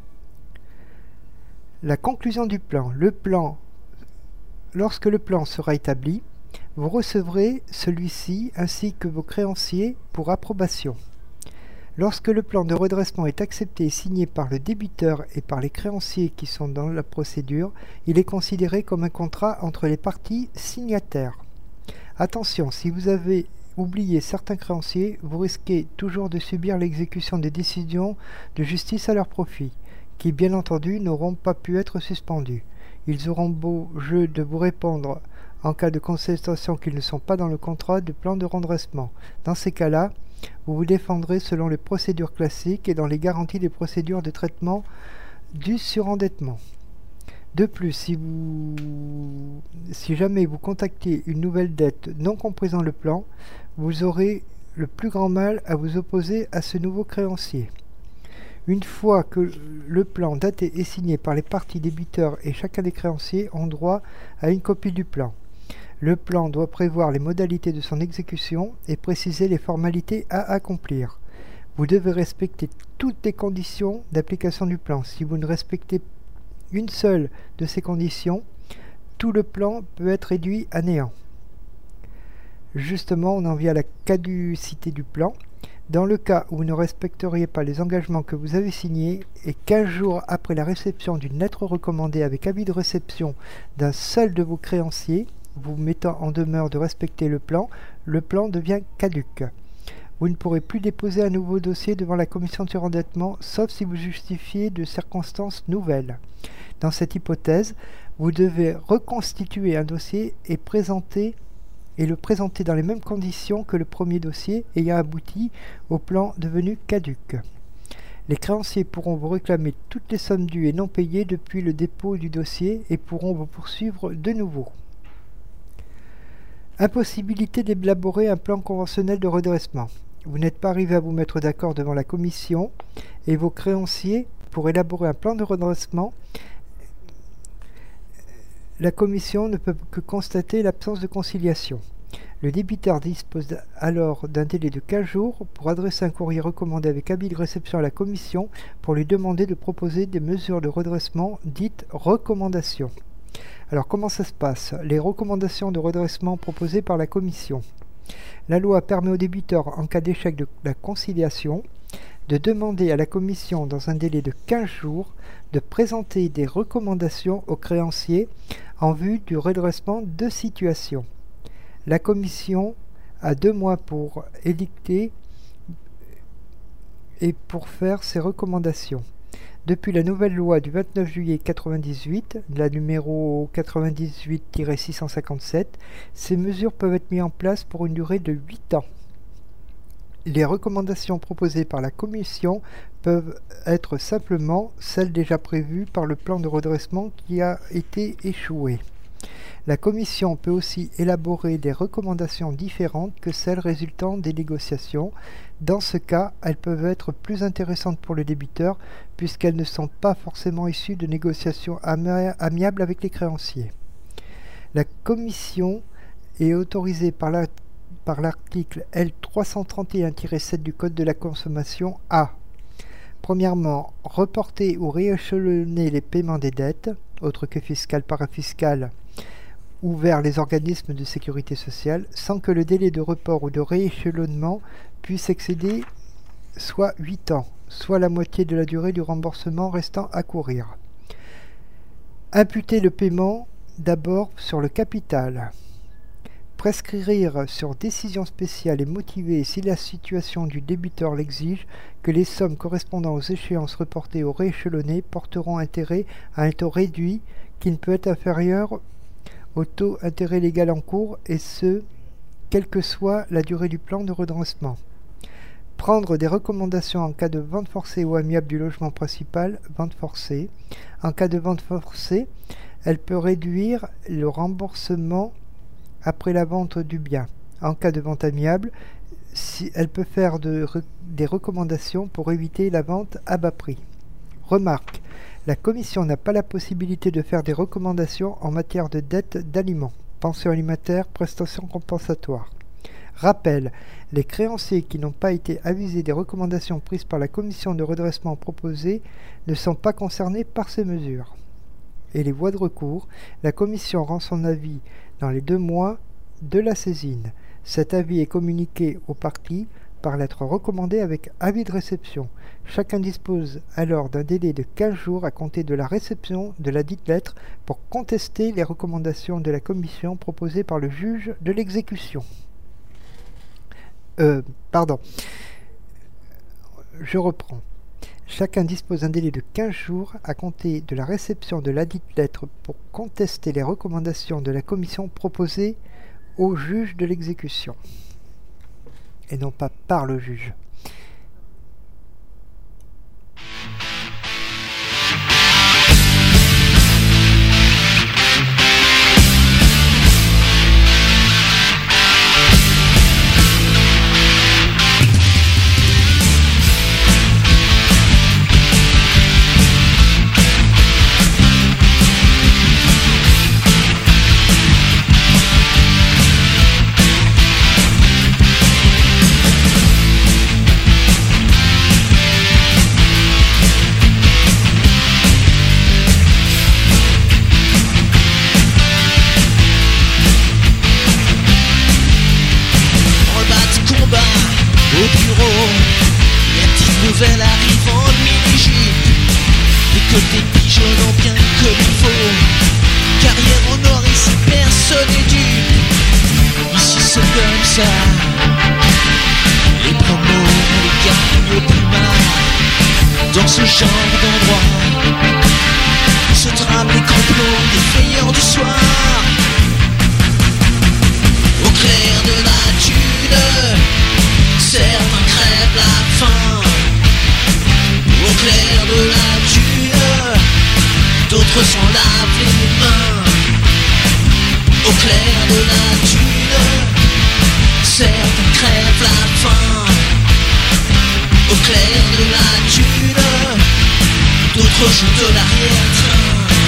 La conclusion du plan. Le plan. Lorsque le plan sera établi, vous recevrez celui-ci ainsi que vos créanciers pour approbation. Lorsque le plan de redressement est accepté et signé par le débiteur et par les créanciers qui sont dans la procédure, il est considéré comme un contrat entre les parties signataires. Attention, si vous avez oublié certains créanciers, vous risquez toujours de subir l'exécution des décisions de justice à leur profit, qui bien entendu n'auront pas pu être suspendues. Ils auront beau jeu de vous répondre en cas de contestation qu'ils ne sont pas dans le contrat de plan de redressement. Dans ces cas-là, vous vous défendrez selon les procédures classiques et dans les garanties des procédures de traitement du surendettement. De plus, si, vous, si jamais vous contactez une nouvelle dette non comprise dans le plan, vous aurez le plus grand mal à vous opposer à ce nouveau créancier. Une fois que le plan daté est signé par les parties débiteurs et chacun des créanciers ont droit à une copie du plan. Le plan doit prévoir les modalités de son exécution et préciser les formalités à accomplir. Vous devez respecter toutes les conditions d'application du plan. Si vous ne respectez une seule de ces conditions, tout le plan peut être réduit à néant. Justement, on en vient à la caducité du plan. Dans le cas où vous ne respecteriez pas les engagements que vous avez signés et quinze jours après la réception d'une lettre recommandée avec avis de réception d'un seul de vos créanciers, vous mettant en demeure de respecter le plan, le plan devient caduc. Vous ne pourrez plus déposer un nouveau dossier devant la commission de surendettement, sauf si vous justifiez de circonstances nouvelles. Dans cette hypothèse, vous devez reconstituer un dossier et, présenter, et le présenter dans les mêmes conditions que le premier dossier ayant abouti au plan devenu caduc. Les créanciers pourront vous réclamer toutes les sommes dues et non payées depuis le dépôt du dossier et pourront vous poursuivre de nouveau. Impossibilité d'élaborer un plan conventionnel de redressement. Vous n'êtes pas arrivé à vous mettre d'accord devant la commission et vos créanciers pour élaborer un plan de redressement. La commission ne peut que constater l'absence de conciliation. Le débiteur dispose alors d'un délai de quinze jours pour adresser un courrier recommandé avec avis de réception à la commission pour lui demander de proposer des mesures de redressement dites recommandations. Alors comment ça se passe? Les recommandations de redressement proposées par la commission. La loi permet au débiteur, en cas d'échec de la conciliation, de demander à la commission dans un délai de quinze jours de présenter des recommandations aux créanciers en vue du redressement de situation. La commission a deux mois pour édicter et pour faire ses recommandations. Depuis la nouvelle loi du vingt-neuf juillet quatre-vingt-dix-huit, la numéro quatre-vingt-dix-huit tiret six cent cinquante-sept, ces mesures peuvent être mises en place pour une durée de huit ans. Les recommandations proposées par la Commission peuvent être simplement celles déjà prévues par le plan de redressement qui a été échoué. La Commission peut aussi élaborer des recommandations différentes que celles résultant des négociations. Dans ce cas, elles peuvent être plus intéressantes pour le débiteur puisqu'elles ne sont pas forcément issues de négociations ami- amiables avec les créanciers. La Commission est autorisée par la par l'article L trois cent trente et un tiret sept du Code de la consommation à premièrement, reporter ou rééchelonner les paiements des dettes, autres que fiscales, parafiscales, ou vers les organismes de sécurité sociale, sans que le délai de report ou de rééchelonnement puisse excéder soit huit ans, soit la moitié de la durée du remboursement restant à courir. Imputer le paiement d'abord sur le capital. Prescrire sur décision spéciale et motivée si la situation du débiteur l'exige que les sommes correspondant aux échéances reportées ou rééchelonnées porteront intérêt à un taux réduit qui ne peut être inférieur au taux intérêt légal en cours et ce, quelle que soit la durée du plan de redressement. Prendre des recommandations en cas de vente forcée ou amiable du logement principal, vente forcée. En cas de vente forcée, elle peut réduire le remboursement après la vente du bien. En cas de vente amiable, si elle peut faire de, des recommandations pour éviter la vente à bas prix. Remarque, la Commission n'a pas la possibilité de faire des recommandations en matière de dette d'aliments, pension alimentaire, prestations compensatoires. Rappel, les créanciers qui n'ont pas été avisés des recommandations prises par la commission de redressement proposée ne sont pas concernés par ces mesures. Et les voies de recours, la commission rend son avis dans les deux mois de la saisine. Cet avis est communiqué aux parties par lettre recommandée avec avis de réception. Chacun dispose alors d'un délai de quinze jours à compter de la réception de la dite lettre pour contester les recommandations de la commission proposées par le juge de l'exécution. Euh, pardon. Je reprends. Chacun dispose d'un délai de quinze jours à compter de la réception de ladite lettre pour contester les recommandations de la commission proposées au juge de l'exécution, et non pas par le juge. ça. Les promos, les gagnent au plus mal. Dans ce genre d'endroit se trament les complots des veilleurs du soir. Au clair de la thune, certains crèvent la faim. Au clair de la thune, d'autres s'en lavent les mains. Au clair de la thune, certains crèvent la faim. Au clair de la thune, d'autres jouent de l'arrière-train.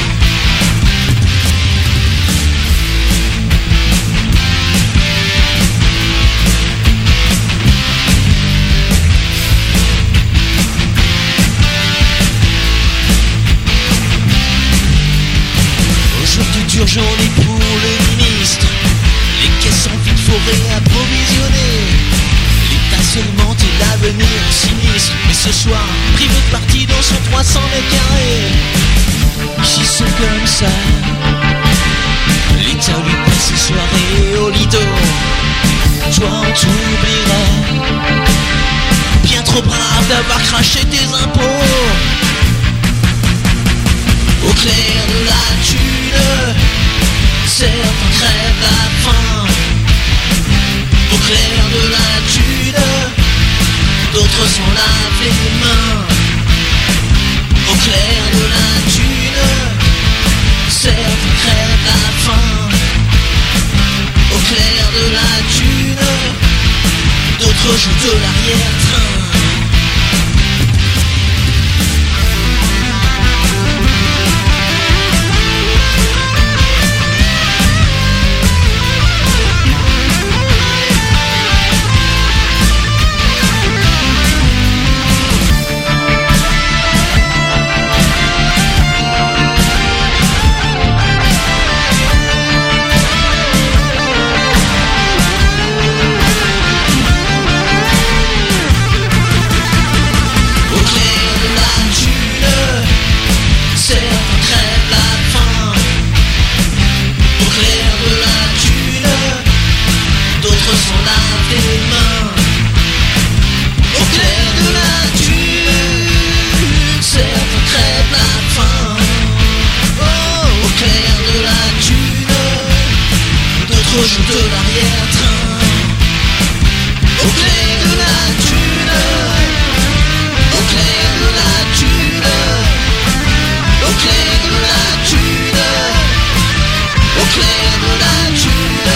Aujourd'hui dure journée pour le ministre. Les caisses en vide, faut réapprovisionner. L'État seulement et l'avenir sinistre. Mais ce soir, privé de partie dans son trois cents mètres carrés. Ici c'est comme ça. L'État lui passe ses soirées au lido. Toi on t'oubliera. Bien trop brave d'avoir craché tes impôts. Au clair de la thune, certains crèvent la faim. Au clair de la thune, d'autres s'en lavent les mains. Au clair de la thune, certains crèvent la faim. Au clair de la thune, d'autres jouent de l'arrière-train. Joue de l'arrière-train. Au clair de la thune, au clair de la thune, au clair de la thune, au clair de la thune.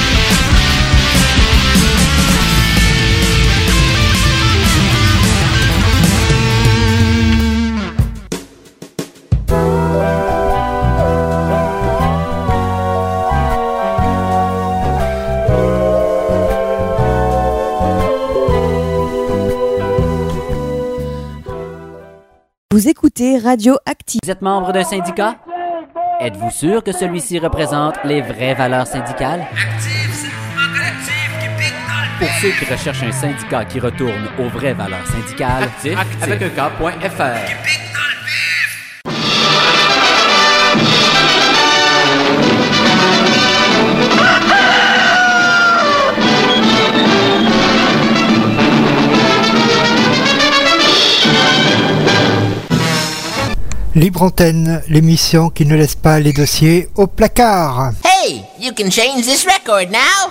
Vous écoutez Radio Active. Vous êtes membre d'un syndicat? Êtes-vous sûr que celui-ci représente les vraies valeurs syndicales? Active, c'est le mouvement collectif qui pique dans le Pour ceux qui recherchent un syndicat qui retourne aux vraies valeurs syndicales, actif, actif. Avec un K point F R. qui pique dans le vif. Libre Antenne, l'émission qui ne laisse pas les dossiers au placard. Hey, you can change this record now.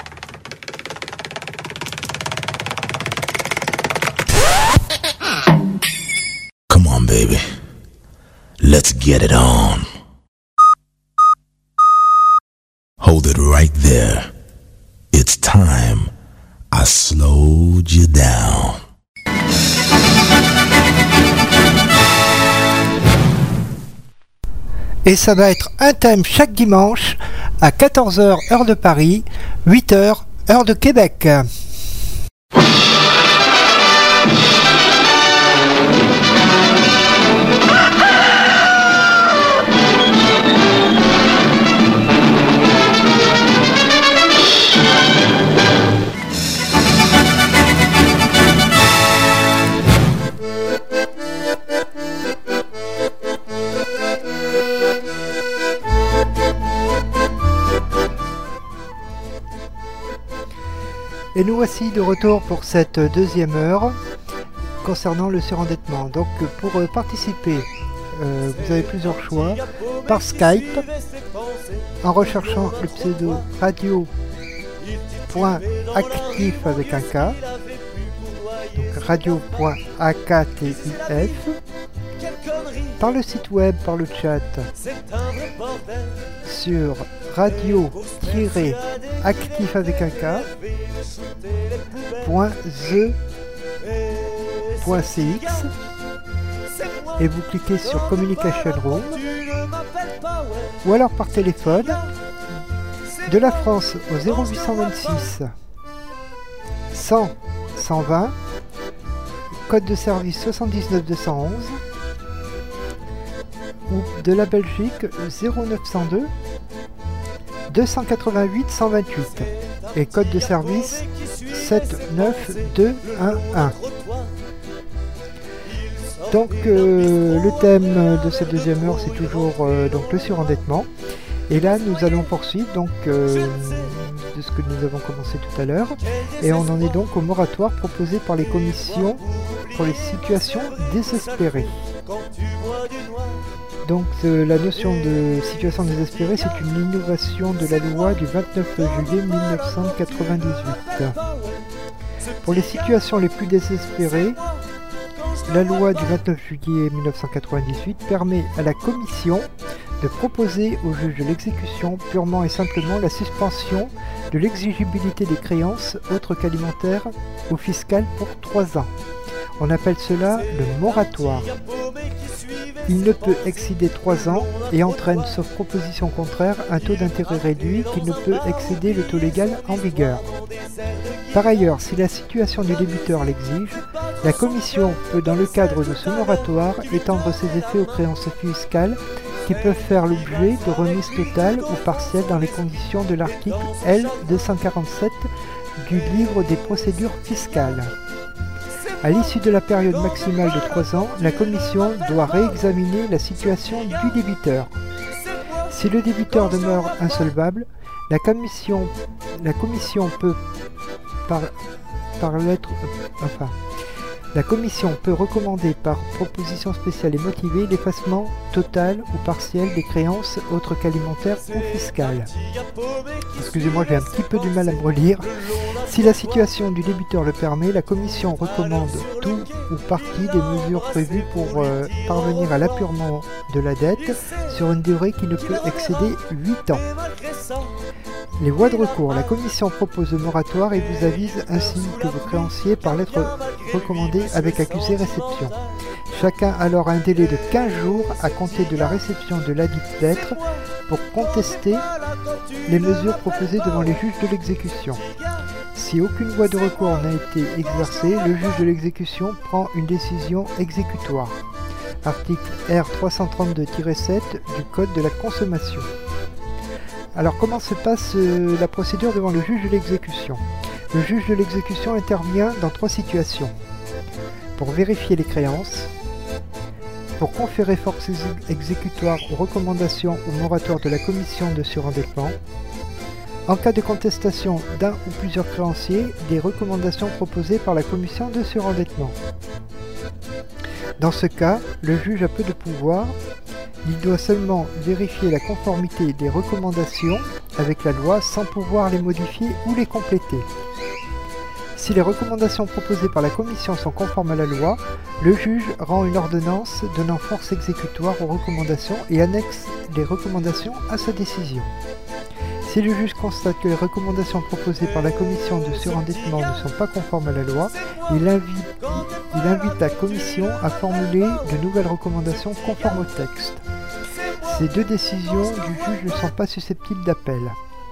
Come on, baby. Let's get it on. Hold it right there. It's time I slowed you down. Et ça va être un thème chaque dimanche à quatorze heures heure de Paris, huit heures heure de Québec. Et nous voici de retour pour cette deuxième heure concernant le surendettement. Donc pour euh, participer, euh, vous avez plusieurs choix. Par Skype, en recherchant le pseudo radio.actif avec un K. Donc radio.actif. Par le site web, par le chat, sur radio-actif avec un K, point the.cx, et vous cliquez sur Communication Room, ou alors par téléphone, de la France au zéro huit cent vingt-six cent cent vingt, code de service soixante-dix-neuf deux cent onze, ou de la Belgique zéro neuf cent deux deux cent quatre-vingt-huit cent vingt-huit et code de service sept neuf deux un un. Donc euh, le thème de cette deuxième heure, c'est toujours euh, donc le surendettement, et là nous allons poursuivre donc euh, de ce que nous avons commencé tout à l'heure, et on en est donc au moratoire proposé par les commissions pour les situations désespérées. Donc euh, la notion de situation désespérée, c'est une innovation de la loi du vingt-neuf juillet mille neuf cent quatre-vingt-dix-huit. Pour les situations les plus désespérées, la loi du vingt-neuf juillet mille neuf cent quatre-vingt-dix-huit permet à la commission de proposer au juge de l'exécution purement et simplement la suspension de l'exigibilité des créances autres qu'alimentaires ou fiscales pour trois ans. On appelle cela le moratoire. Il ne peut excéder trois ans et entraîne, sauf proposition contraire, un taux d'intérêt réduit qui ne peut excéder le taux légal en vigueur. Par ailleurs, si la situation du débiteur l'exige, la Commission peut, dans le cadre de ce moratoire, étendre ses effets aux créances fiscales qui peuvent faire l'objet de remises totales ou partielles dans les conditions de l'article L deux cent quarante-sept du livre des procédures fiscales. À l'issue de la période maximale de trois ans, la Commission doit réexaminer la situation du débiteur. Si le débiteur demeure insolvable, la Commission, la commission peut, par, par lettre, enfin, la Commission peut recommander par proposition spéciale et motivée l'effacement total ou partiel des créances autres qu'alimentaires ou fiscales. Excusez-moi, j'ai un petit peu du mal à me relire. Si la situation du débiteur le permet, la Commission recommande tout ou partie des mesures prévues pour euh, parvenir à l'apurement de la dette sur une durée qui ne peut excéder huit ans. Les voies de recours. La Commission propose le moratoire et vous avise ainsi que vos créanciers par lettre recommandée avec accusé réception. Chacun a alors un délai de quinze jours à compter de la réception de ladite lettre pour contester les mesures proposées devant les juges de l'exécution. Si aucune voie de recours n'a été exercée, le juge de l'exécution prend une décision exécutoire. Article R trois cent trente-deux tiret sept du Code de la consommation. Alors comment se passe euh, la procédure devant le juge de l'exécution? Le juge de l'exécution intervient dans trois situations. Pour vérifier les créances, pour conférer force exé exécutoire aux recommandations ou moratoire de la commission de surendettement, en cas de contestation d'un ou plusieurs créanciers, des recommandations proposées par la commission de surendettement. Dans ce cas, le juge a peu de pouvoir. Il doit seulement vérifier la conformité des recommandations avec la loi sans pouvoir les modifier ou les compléter. Si les recommandations proposées par la Commission sont conformes à la loi, le juge rend une ordonnance donnant force exécutoire aux recommandations et annexe les recommandations à sa décision. Si le juge constate que les recommandations proposées par la Commission de surendettement ne sont pas conformes à la loi, il invite, il invite la Commission à formuler de nouvelles recommandations conformes au texte. Ces deux décisions du juge ne sont pas susceptibles d'appel.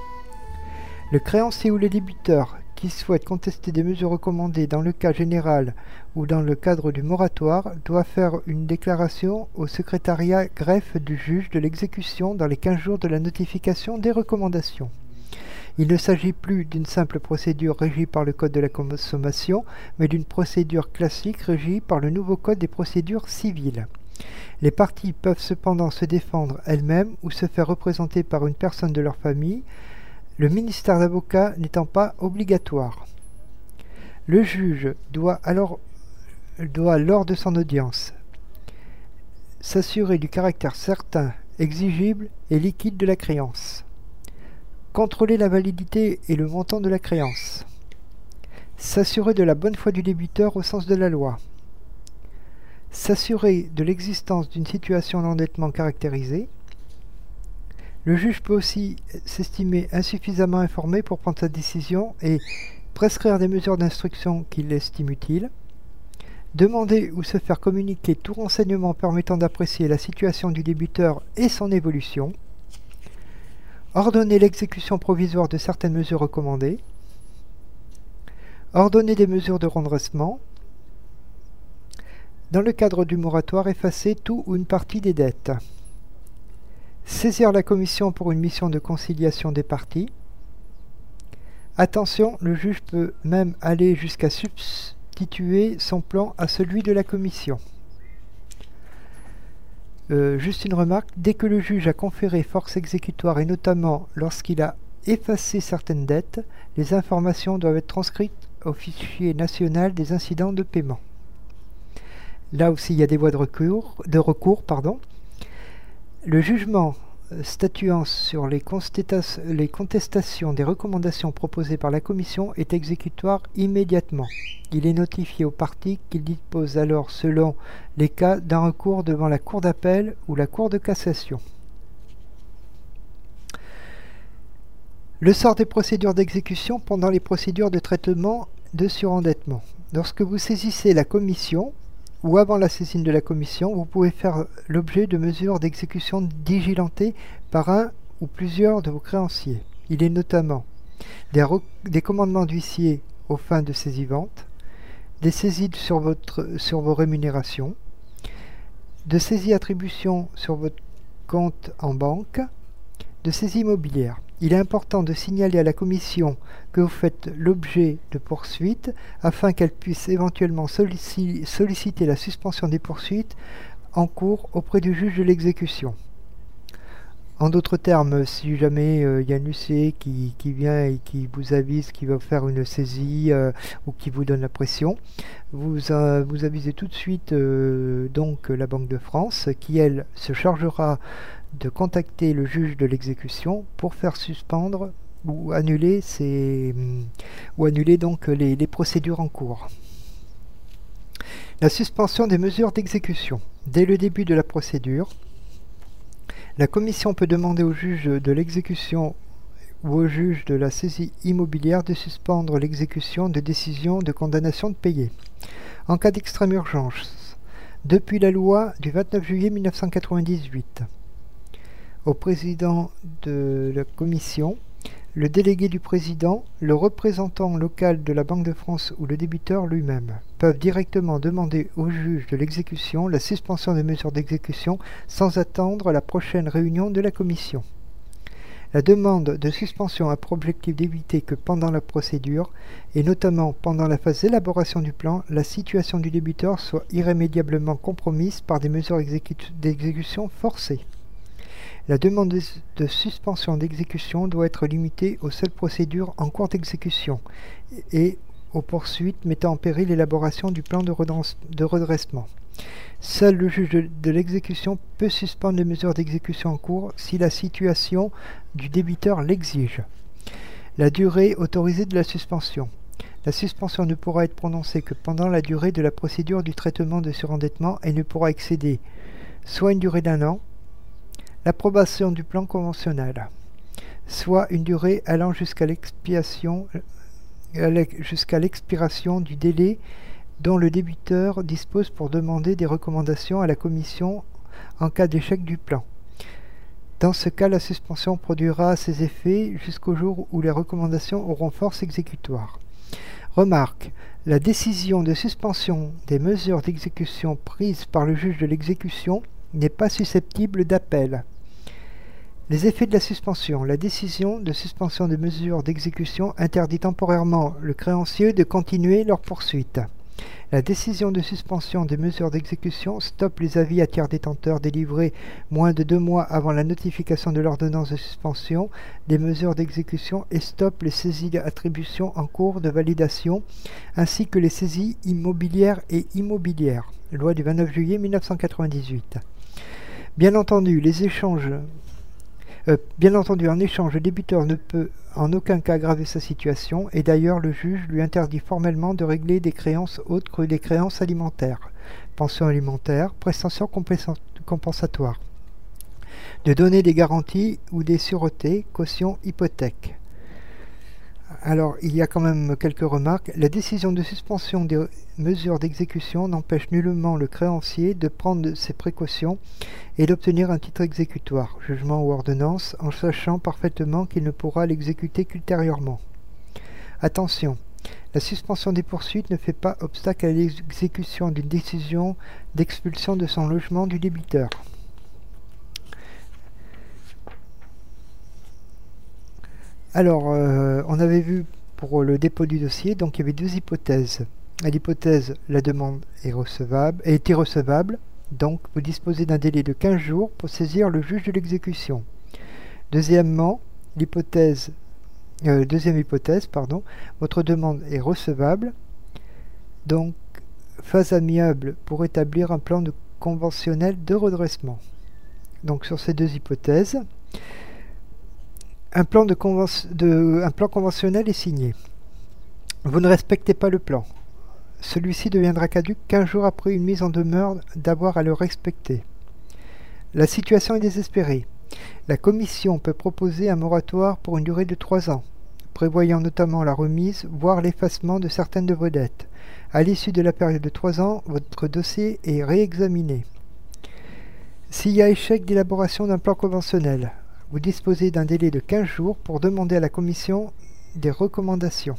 Le créancier ou le débiteur qui souhaite contester des mesures recommandées dans le cas général ou dans le cadre du moratoire doit faire une déclaration au secrétariat greffe du juge de l'exécution dans les quinze jours de la notification des recommandations. Il ne s'agit plus d'une simple procédure régie par le Code de la consommation, mais d'une procédure classique régie par le nouveau Code des procédures civiles. Les parties peuvent cependant se défendre elles-mêmes ou se faire représenter par une personne de leur famille, le ministère d'avocat n'étant pas obligatoire. Le juge doit alors, doit, lors de son audience, s'assurer du caractère certain, exigible et liquide de la créance. Contrôler la validité et le montant de la créance. S'assurer de la bonne foi du débiteur au sens de la loi. S'assurer de l'existence d'une situation d'endettement caractérisée. Le juge peut aussi s'estimer insuffisamment informé pour prendre sa décision et prescrire des mesures d'instruction qu'il estime utiles. Demander ou se faire communiquer tout renseignement permettant d'apprécier la situation du débiteur et son évolution. Ordonner l'exécution provisoire de certaines mesures recommandées. Ordonner des mesures de redressement. Dans le cadre du moratoire, effacer tout ou une partie des dettes. Saisir la commission pour une mission de conciliation des parties. Attention, le juge peut même aller jusqu'à substituer son plan à celui de la commission. Euh, juste une remarque, dès que le juge a conféré force exécutoire et notamment lorsqu'il a effacé certaines dettes, les informations doivent être transcrites au fichier national des incidents de paiement. Là aussi, il y a des voies de recours, de recours pardon. Le jugement statuant sur les, les contestations des recommandations proposées par la commission est exécutoire immédiatement. Il est notifié aux parties qu'il dispose alors, selon les cas, d'un recours devant la Cour d'appel ou la Cour de cassation. Le sort des procédures d'exécution pendant les procédures de traitement de surendettement. Lorsque vous saisissez la commission, ou avant la saisine de la commission, vous pouvez faire l'objet de mesures d'exécution diligentées par un ou plusieurs de vos créanciers. Il est notamment des, des commandements d'huissier aux fins de saisie vente, des saisies sur, votre, sur vos rémunérations, de saisies attributions sur votre compte en banque, de saisies immobilières. Il est important de signaler à la commission que vous faites l'objet de poursuites afin qu'elle puisse éventuellement sollici- solliciter la suspension des poursuites en cours auprès du juge de l'exécution. En d'autres termes, si jamais il euh, y a un huissier qui, qui vient et qui vous avise qu'il va faire une saisie euh, ou qui vous donne la pression, vous, euh, vous avisez tout de suite euh, donc la Banque de France qui, elle, se chargera de contacter le juge de l'exécution pour faire suspendre ou annuler, ces, ou annuler donc les, les procédures en cours. La suspension des mesures d'exécution. Dès le début de la procédure, la commission peut demander au juge de l'exécution ou au juge de la saisie immobilière de suspendre l'exécution de décisions de condamnation de payer. En cas d'extrême urgence, depuis la loi du vingt-neuf juillet mille neuf cent quatre-vingt-dix-huit, au président de la commission, le délégué du président, le représentant local de la Banque de France ou le débiteur lui-même peuvent directement demander au juge de l'exécution la suspension des mesures d'exécution sans attendre la prochaine réunion de la commission. La demande de suspension a pour objectif d'éviter que pendant la procédure, et notamment pendant la phase d'élaboration du plan, la situation du débiteur soit irrémédiablement compromise par des mesures d'exécution forcées. La demande de, de suspension d'exécution doit être limitée aux seules procédures en cours d'exécution et aux poursuites mettant en péril l'élaboration du plan de, de redressement. Seul le juge de, de l'exécution peut suspendre les mesures d'exécution en cours si la situation du débiteur l'exige. La durée autorisée de la suspension. La suspension ne pourra être prononcée que pendant la durée de la procédure du traitement de surendettement et ne pourra excéder soit une durée d'un an, l'approbation du plan conventionnel, soit une durée allant jusqu'à l'expiration, jusqu'à l'expiration du délai dont le débiteur dispose pour demander des recommandations à la commission en cas d'échec du plan. Dans ce cas, la suspension produira ses effets jusqu'au jour où les recommandations auront force exécutoire. Remarque, la décision de suspension des mesures d'exécution prises par le juge de l'exécution n'est pas susceptible d'appel. Les effets de la suspension. La décision de suspension des mesures d'exécution interdit temporairement le créancier de continuer leur poursuite. La décision de suspension des mesures d'exécution stoppe les avis à tiers détenteurs délivrés moins de deux mois avant la notification de l'ordonnance de suspension des mesures d'exécution et stoppe les saisies d'attribution en cours de validation ainsi que les saisies immobilières et immobilières. Loi du vingt-neuf juillet mille neuf cent quatre-vingt-dix-huit. Bien entendu, les échanges Euh, bien entendu, en échange, le débiteur ne peut en aucun cas aggraver sa situation et d'ailleurs le juge lui interdit formellement de régler des créances autres que des créances alimentaires, pension alimentaire, prestations compensatoires, de donner des garanties ou des sûretés, caution, hypothèque. Alors, il y a quand même quelques remarques. La décision de suspension des mesures d'exécution n'empêche nullement le créancier de prendre ses précautions et d'obtenir un titre exécutoire, jugement ou ordonnance, en sachant parfaitement qu'il ne pourra l'exécuter qu'ultérieurement. Attention, la suspension des poursuites ne fait pas obstacle à l'exécution d'une décision d'expulsion de son logement du débiteur. Alors, euh, on avait vu pour le dépôt du dossier, donc il y avait deux hypothèses. À l'hypothèse, la demande est recevable, est irrecevable, donc vous disposez d'un délai de quinze jours pour saisir le juge de l'exécution. Deuxièmement, l'hypothèse, euh, deuxième hypothèse, pardon, votre demande est recevable, donc phase amiable pour établir un plan de conventionnel de redressement. Donc sur ces deux hypothèses, Un plan, de conven- de, un plan conventionnel est signé. Vous ne respectez pas le plan. Celui-ci deviendra caduc quinze jours après une mise en demeure d'avoir à le respecter. La situation est désespérée. La Commission peut proposer un moratoire pour une durée de trois ans, prévoyant notamment la remise, voire l'effacement de certaines de vos dettes. À l'issue de la période de trois ans, votre dossier est réexaminé. S'il y a échec d'élaboration d'un plan conventionnel, vous disposez d'un délai de quinze jours pour demander à la Commission des recommandations.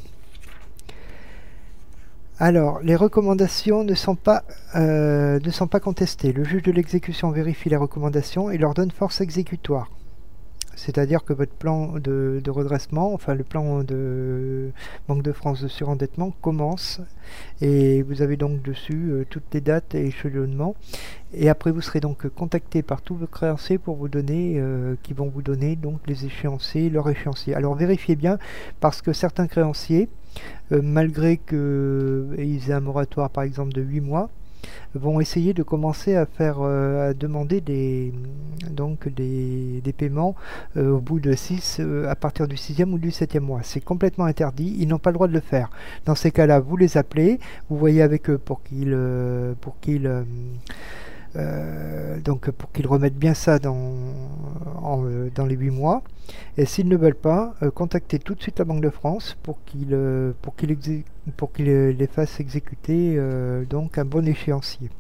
Alors, les recommandations ne sont pas, euh, ne sont pas contestées. Le juge de l'exécution vérifie les recommandations et leur donne force exécutoire. C'est-à-dire que votre plan de, de redressement, enfin le plan de Banque de France de surendettement commence et vous avez donc dessus euh, toutes les dates et échelonnements. Et après vous serez donc contacté par tous vos créanciers pour vous donner, euh, qui vont vous donner donc les échéanciers, leurs échéanciers. Alors vérifiez bien parce que certains créanciers, euh, malgré qu'ils aient un moratoire par exemple de huit mois, vont essayer de commencer à faire euh, à demander des donc des, des paiements euh, au bout de six euh, à partir du sixième ou du septième mois. C'est complètement interdit, ils n'ont pas le droit de le faire. Dans ces cas-là, vous les appelez, vous voyez avec eux pour qu'ils euh, pour qu'ils euh, euh, donc pour qu'ils remettent bien ça dans en, euh, dans les huit mois. Et s'ils ne veulent pas, euh, contactez tout de suite la Banque de France pour qu'ils euh, pour qu'ils exé- pour qu'ils les fassent exécuter euh, donc un bon échéancier.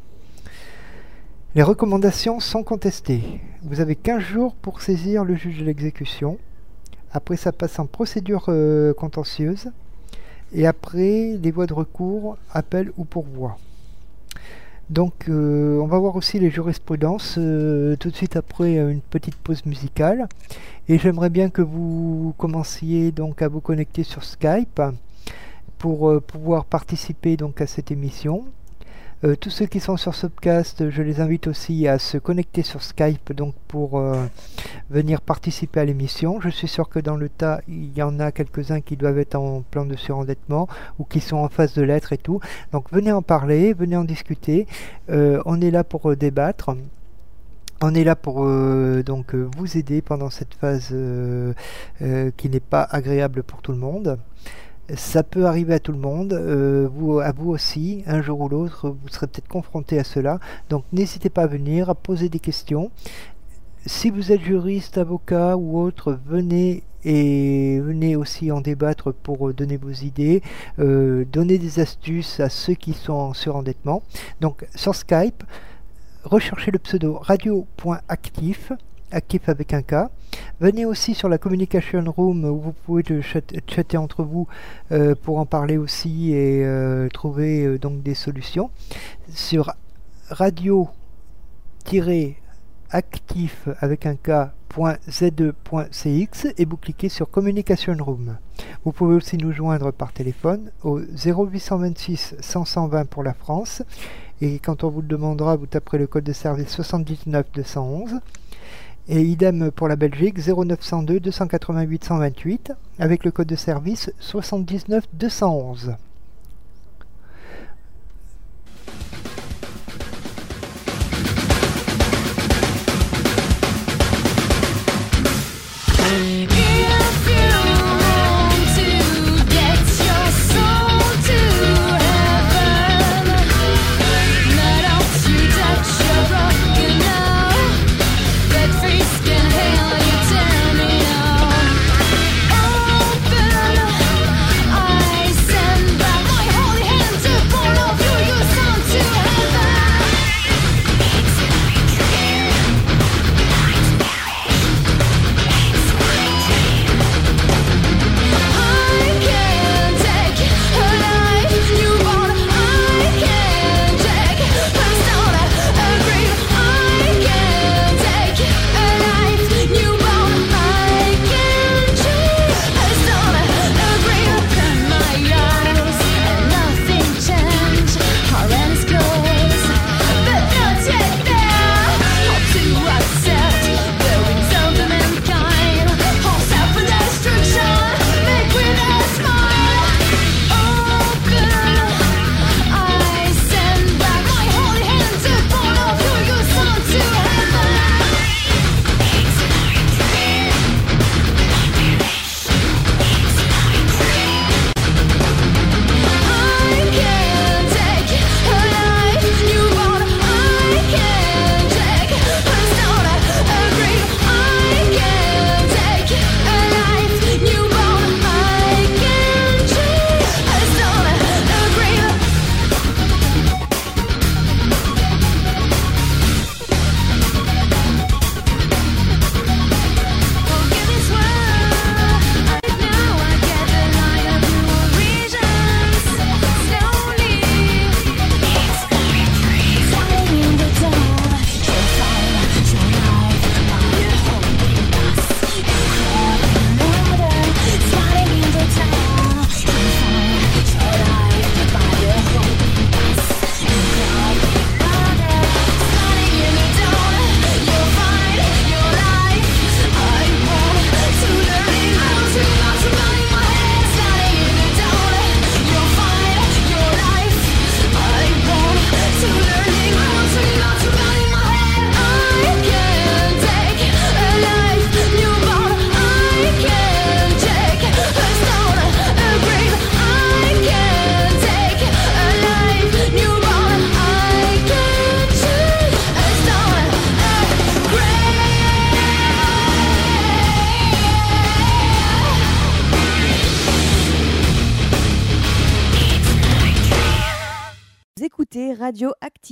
Les recommandations sont contestées. Vous avez quinze jours pour saisir le juge de l'exécution. Après, ça passe en procédure euh, contentieuse. Et après, les voies de recours, appel ou pourvoi. Donc, euh, on va voir aussi les jurisprudences euh, tout de suite après euh, une petite pause musicale. Et j'aimerais bien que vous commenciez donc à vous connecter sur Skype pour euh, pouvoir participer donc à cette émission. Euh, tous ceux qui sont sur Subcast, je les invite aussi à se connecter sur Skype donc pour euh, venir participer à l'émission. Je suis sûr que dans le tas, il y en a quelques-uns qui doivent être en plan de surendettement ou qui sont en phase de lettres et tout. Donc venez en parler, venez en discuter. Euh, on est là pour euh, débattre. On est là pour euh, donc euh, vous aider pendant cette phase euh, euh, qui n'est pas agréable pour tout le monde. Ça peut arriver à tout le monde, euh, vous, à vous aussi, un jour ou l'autre, vous serez peut-être confronté à cela. Donc n'hésitez pas à venir, à poser des questions. Si vous êtes juriste, avocat ou autre, venez et venez aussi en débattre pour donner vos idées, euh, donner des astuces à ceux qui sont en surendettement. Donc sur Skype, recherchez le pseudo radio.actif, actif avec un K. Venez aussi sur la Communication Room où vous pouvez chat chatter entre vous euh, pour en parler aussi et euh, trouver euh, donc des solutions. Sur radio actif avec un K.z2.cx et vous cliquez sur Communication Room. Vous pouvez aussi nous joindre par téléphone au zéro huit cent vingt-six cent cent vingt pour la France et quand on vous le demandera, vous taperez le code de service soixante-dix-neuf deux cent onze et idem pour la Belgique zéro neuf cent deux deux cent quatre-vingt-huit cent vingt-huit avec le code de service soixante-dix-neuf deux cent onze. Radio Active.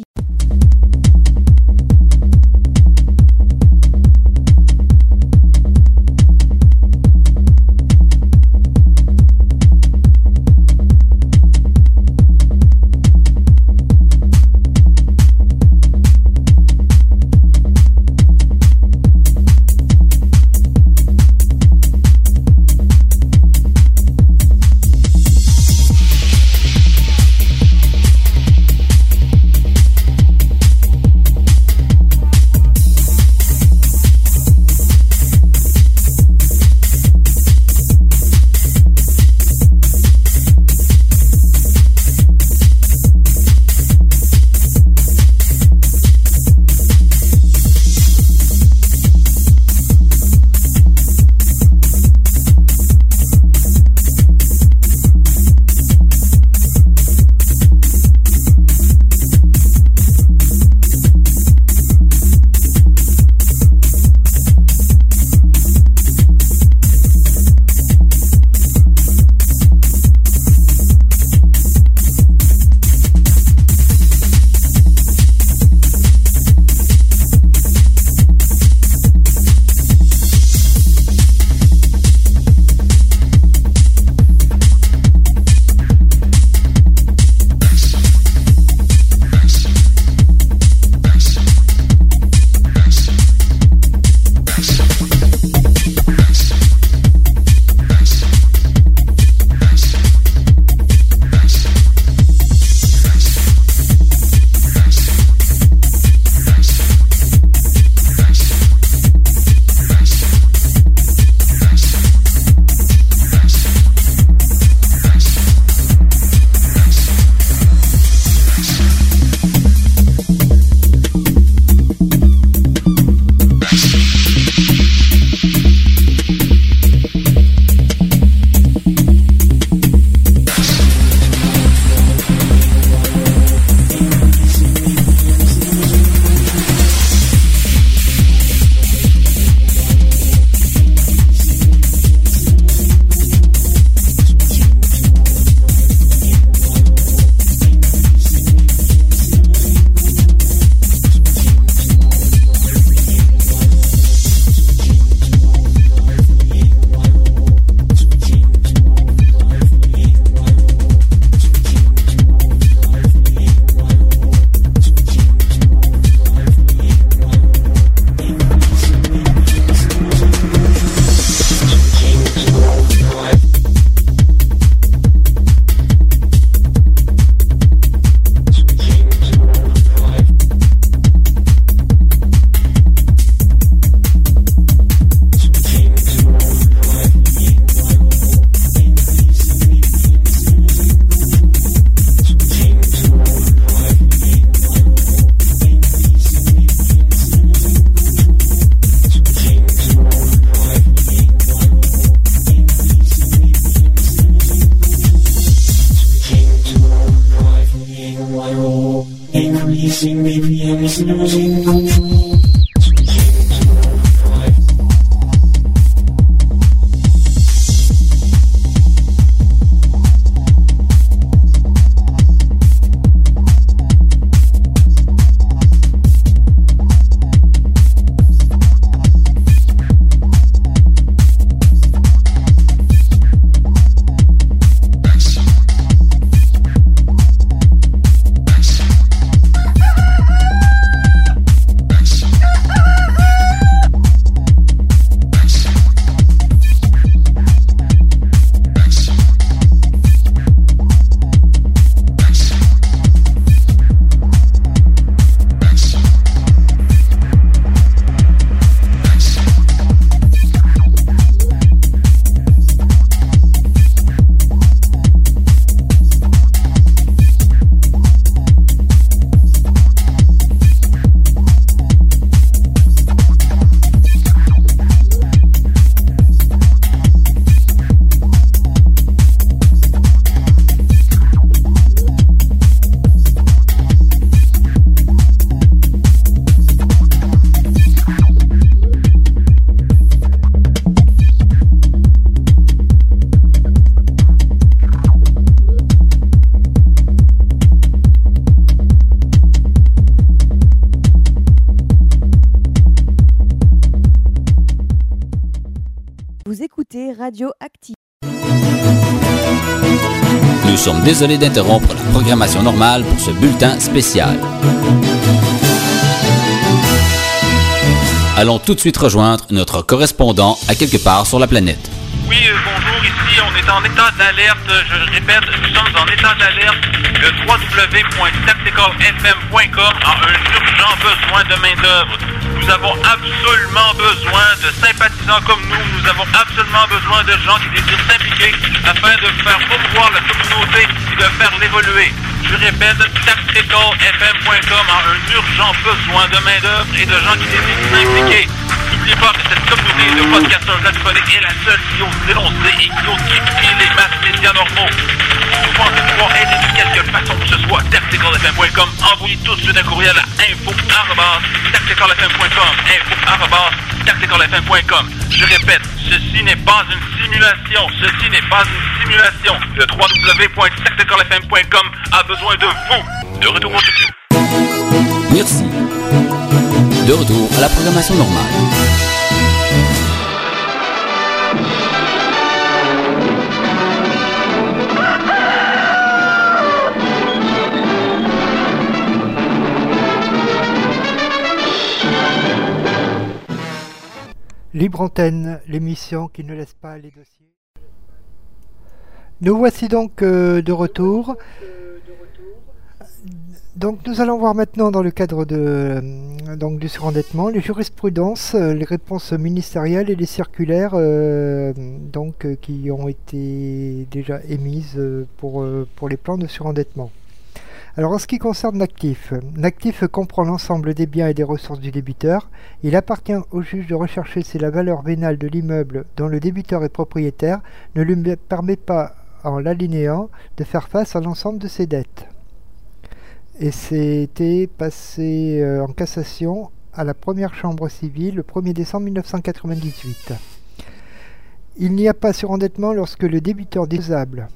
Vous écoutez Radio Active. Nous sommes désolés d'interrompre la programmation normale pour ce bulletin spécial. Allons tout de suite rejoindre notre correspondant à quelque part sur la planète. Oui, euh, bonjour, ici on est en état d'alerte, je répète, nous sommes en état d'alerte. Le w w w point tactical f m point com a un urgent besoin de main-d'œuvre. Nous avons absolument besoin de sympathisants comme nous, nous avons absolument besoin de gens qui désirent s'impliquer afin de faire promouvoir la communauté et de faire l'évoluer. Je répète, tactical f m point com a un urgent besoin de main-d'œuvre et de gens qui désirent s'impliquer. N'oubliez pas que cette communauté de podcasteurs radiophoniques est la seule qui ose dénoncer et qui ose critiquer les masses médias normaux. Si vous pensez pouvoir aider de quelque façon que ce soit, tactical f m point com, envoyez tout de suite un courriel à info arobase tactical f m point com, info arobase tactical f m point com. Je répète, ceci n'est pas une simulation, ceci n'est pas une simulation. Le w w w point tactical f m point com a besoin de vous. De retour au studio. Merci. De retour à la programmation normale. Libre Antenne, l'émission qui ne laisse pas les dossiers. Nous voici donc euh, de retour. Donc nous allons voir maintenant dans le cadre de, euh, donc, du surendettement les jurisprudences, euh, les réponses ministérielles et les circulaires euh, donc, euh, qui ont été déjà émises euh, pour, euh, pour les plans de surendettement. Alors en ce qui concerne l'actif, l'actif comprend l'ensemble des biens et des ressources du débiteur. Il appartient au juge de rechercher si la valeur vénale de l'immeuble dont le débiteur est propriétaire ne lui permet pas, en l'alinéant, de faire face à l'ensemble de ses dettes. Et c'était passé euh, en cassation à la première chambre civile le premier décembre mille neuf cent quatre-vingt-dix-huit. Il n'y a pas surendettement lorsque le débiteur défaisable.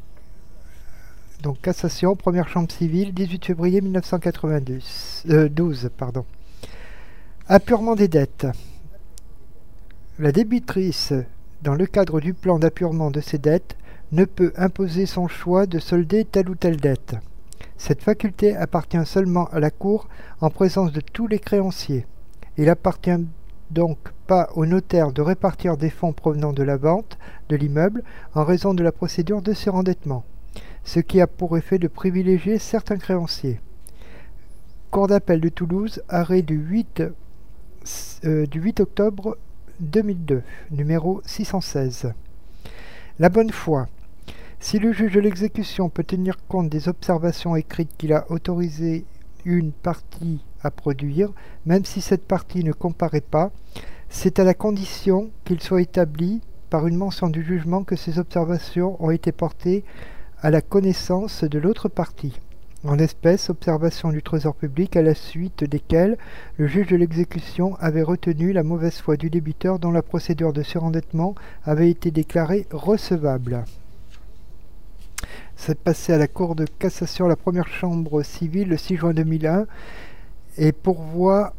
Donc cassation, première chambre civile, dix-huit février mille neuf cent quatre-vingt-douze. Euh, douze, pardon. Apurement des dettes. La débitrice, dans le cadre du plan d'apurement de ses dettes, ne peut imposer son choix de solder telle ou telle dette. Cette faculté appartient seulement à la Cour en présence de tous les créanciers. Il appartient donc pas au notaire de répartir des fonds provenant de la vente de l'immeuble en raison de la procédure de surendettement, ce qui a pour effet de privilégier certains créanciers. Cour d'appel de Toulouse, arrêt du huit, euh, du huit octobre deux mille deux, numéro six cent seize. La bonne foi. Si le juge de l'exécution peut tenir compte des observations écrites qu'il a autorisé une partie à produire, même si cette partie ne comparaît pas, c'est à la condition qu'il soit établi par une mention du jugement que ces observations ont été portées à la connaissance de l'autre partie. en l'espèce observation du Trésor public à la suite desquelles le juge de l'exécution avait retenu la mauvaise foi du débiteur dont la procédure de surendettement avait été déclarée recevable. C'est passé à la Cour de cassation, la première chambre civile, le six juin deux mille un, et pourvoi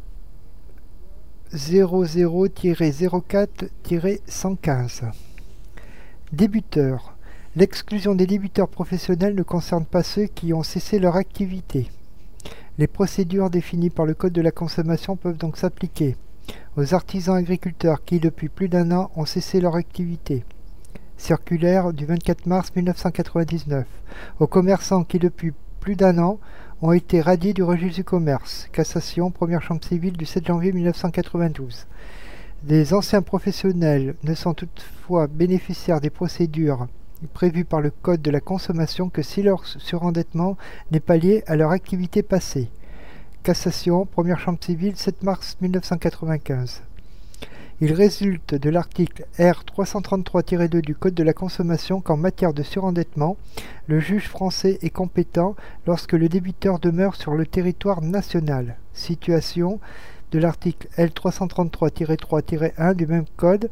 zéro zéro zéro quatre cent quinze. Débiteurs. L'exclusion des débiteurs professionnels ne concerne pas ceux qui ont cessé leur activité. Les procédures définies par le Code de la consommation peuvent donc s'appliquer aux artisans agriculteurs qui, depuis plus d'un an, ont cessé leur activité. Circulaire du vingt-quatre mars mille neuf cent quatre-vingt-dix-neuf. Aux commerçants qui, depuis plus d'un an, ont été radiés du registre du commerce. Cassation, première chambre civile du sept janvier mille neuf cent quatre-vingt-douze. Les anciens professionnels ne sont toutefois bénéficiaires des procédures prévues par le Code de la consommation que si leur surendettement n'est pas lié à leur activité passée. Cassation, première chambre civile, sept mars mille neuf cent quatre-vingt-quinze. Il résulte de l'article R trois cent trente-trois tiret deux du Code de la consommation qu'en matière de surendettement, le juge français est compétent lorsque le débiteur demeure sur le territoire national. Situation de l'article L trois cent trente-trois tiret trois tiret un du même Code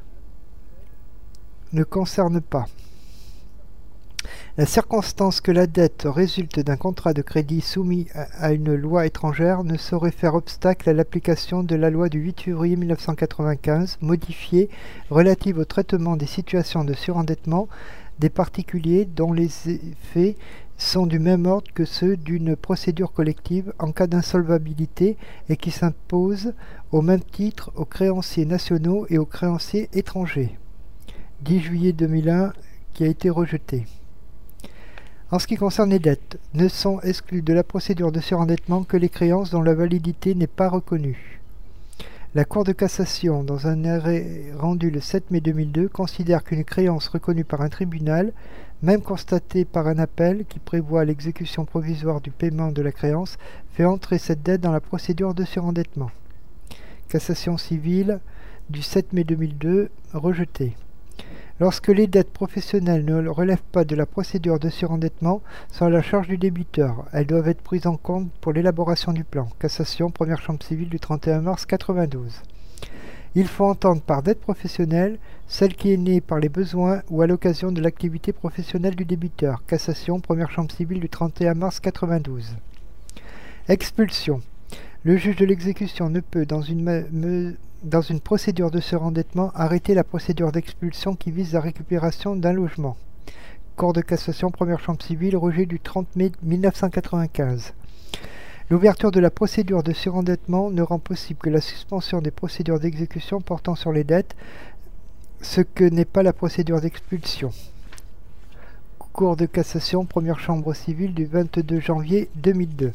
ne concerne pas. La circonstance que la dette résulte d'un contrat de crédit soumis à une loi étrangère ne saurait faire obstacle à l'application de la loi du huit février mille neuf cent quatre-vingt-quinze, modifiée, relative au traitement des situations de surendettement des particuliers dont les effets sont du même ordre que ceux d'une procédure collective en cas d'insolvabilité et qui s'impose au même titre aux créanciers nationaux et aux créanciers étrangers. dix juillet deux mille un, qui a été rejeté. En ce qui concerne les dettes, ne sont exclus de la procédure de surendettement que les créances dont la validité n'est pas reconnue. La Cour de cassation, dans un arrêt rendu le sept mai deux mille deux, considère qu'une créance reconnue par un tribunal, même constatée par un appel qui prévoit l'exécution provisoire du paiement de la créance, fait entrer cette dette dans la procédure de surendettement. Cassation civile du sept mai deux mille deux, rejetée. Lorsque les dettes professionnelles ne relèvent pas de la procédure de surendettement, sont à la charge du débiteur. Elles doivent être prises en compte pour l'élaboration du plan. Cassation, première chambre civile du trente et un mars quatre-vingt-douze. Il faut entendre par dette professionnelle celle qui est née par les besoins ou à l'occasion de l'activité professionnelle du débiteur. Cassation, première chambre civile du trente et un mars quatre-vingt-douze. Expulsion. Le juge de l'exécution ne peut, dans une me dans une procédure de surendettement, arrêter la procédure d'expulsion qui vise la récupération d'un logement. Cour de cassation, première chambre civile, rejet du trente mai mille neuf cent quatre-vingt-quinze. L'ouverture de la procédure de surendettement ne rend possible que la suspension des procédures d'exécution portant sur les dettes, ce que n'est pas la procédure d'expulsion. Cour de cassation, première chambre civile du vingt-deux janvier deux mille deux.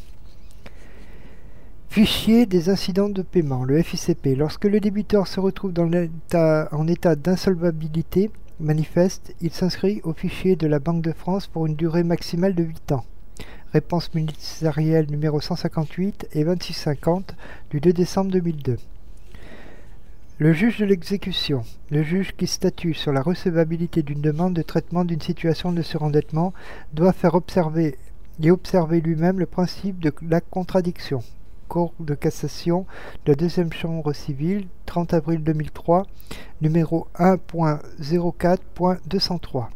Fichier des incidents de paiement, le F I C P. Lorsque le débiteur se retrouve dans l'état, en état d'insolvabilité manifeste, il s'inscrit au fichier de la Banque de France pour une durée maximale de huit ans. Réponse ministérielle numéro cent cinquante-huit et vingt-six cinquante du deux décembre deux mille deux. Le juge de l'exécution. Le juge qui statue sur la recevabilité d'une demande de traitement d'une situation de surendettement doit faire observer et observer lui-même le principe de la contradiction. Cour de cassation de la deuxième chambre civile, trente avril deux mille trois, numéro un point zéro quatre point deux cent trois.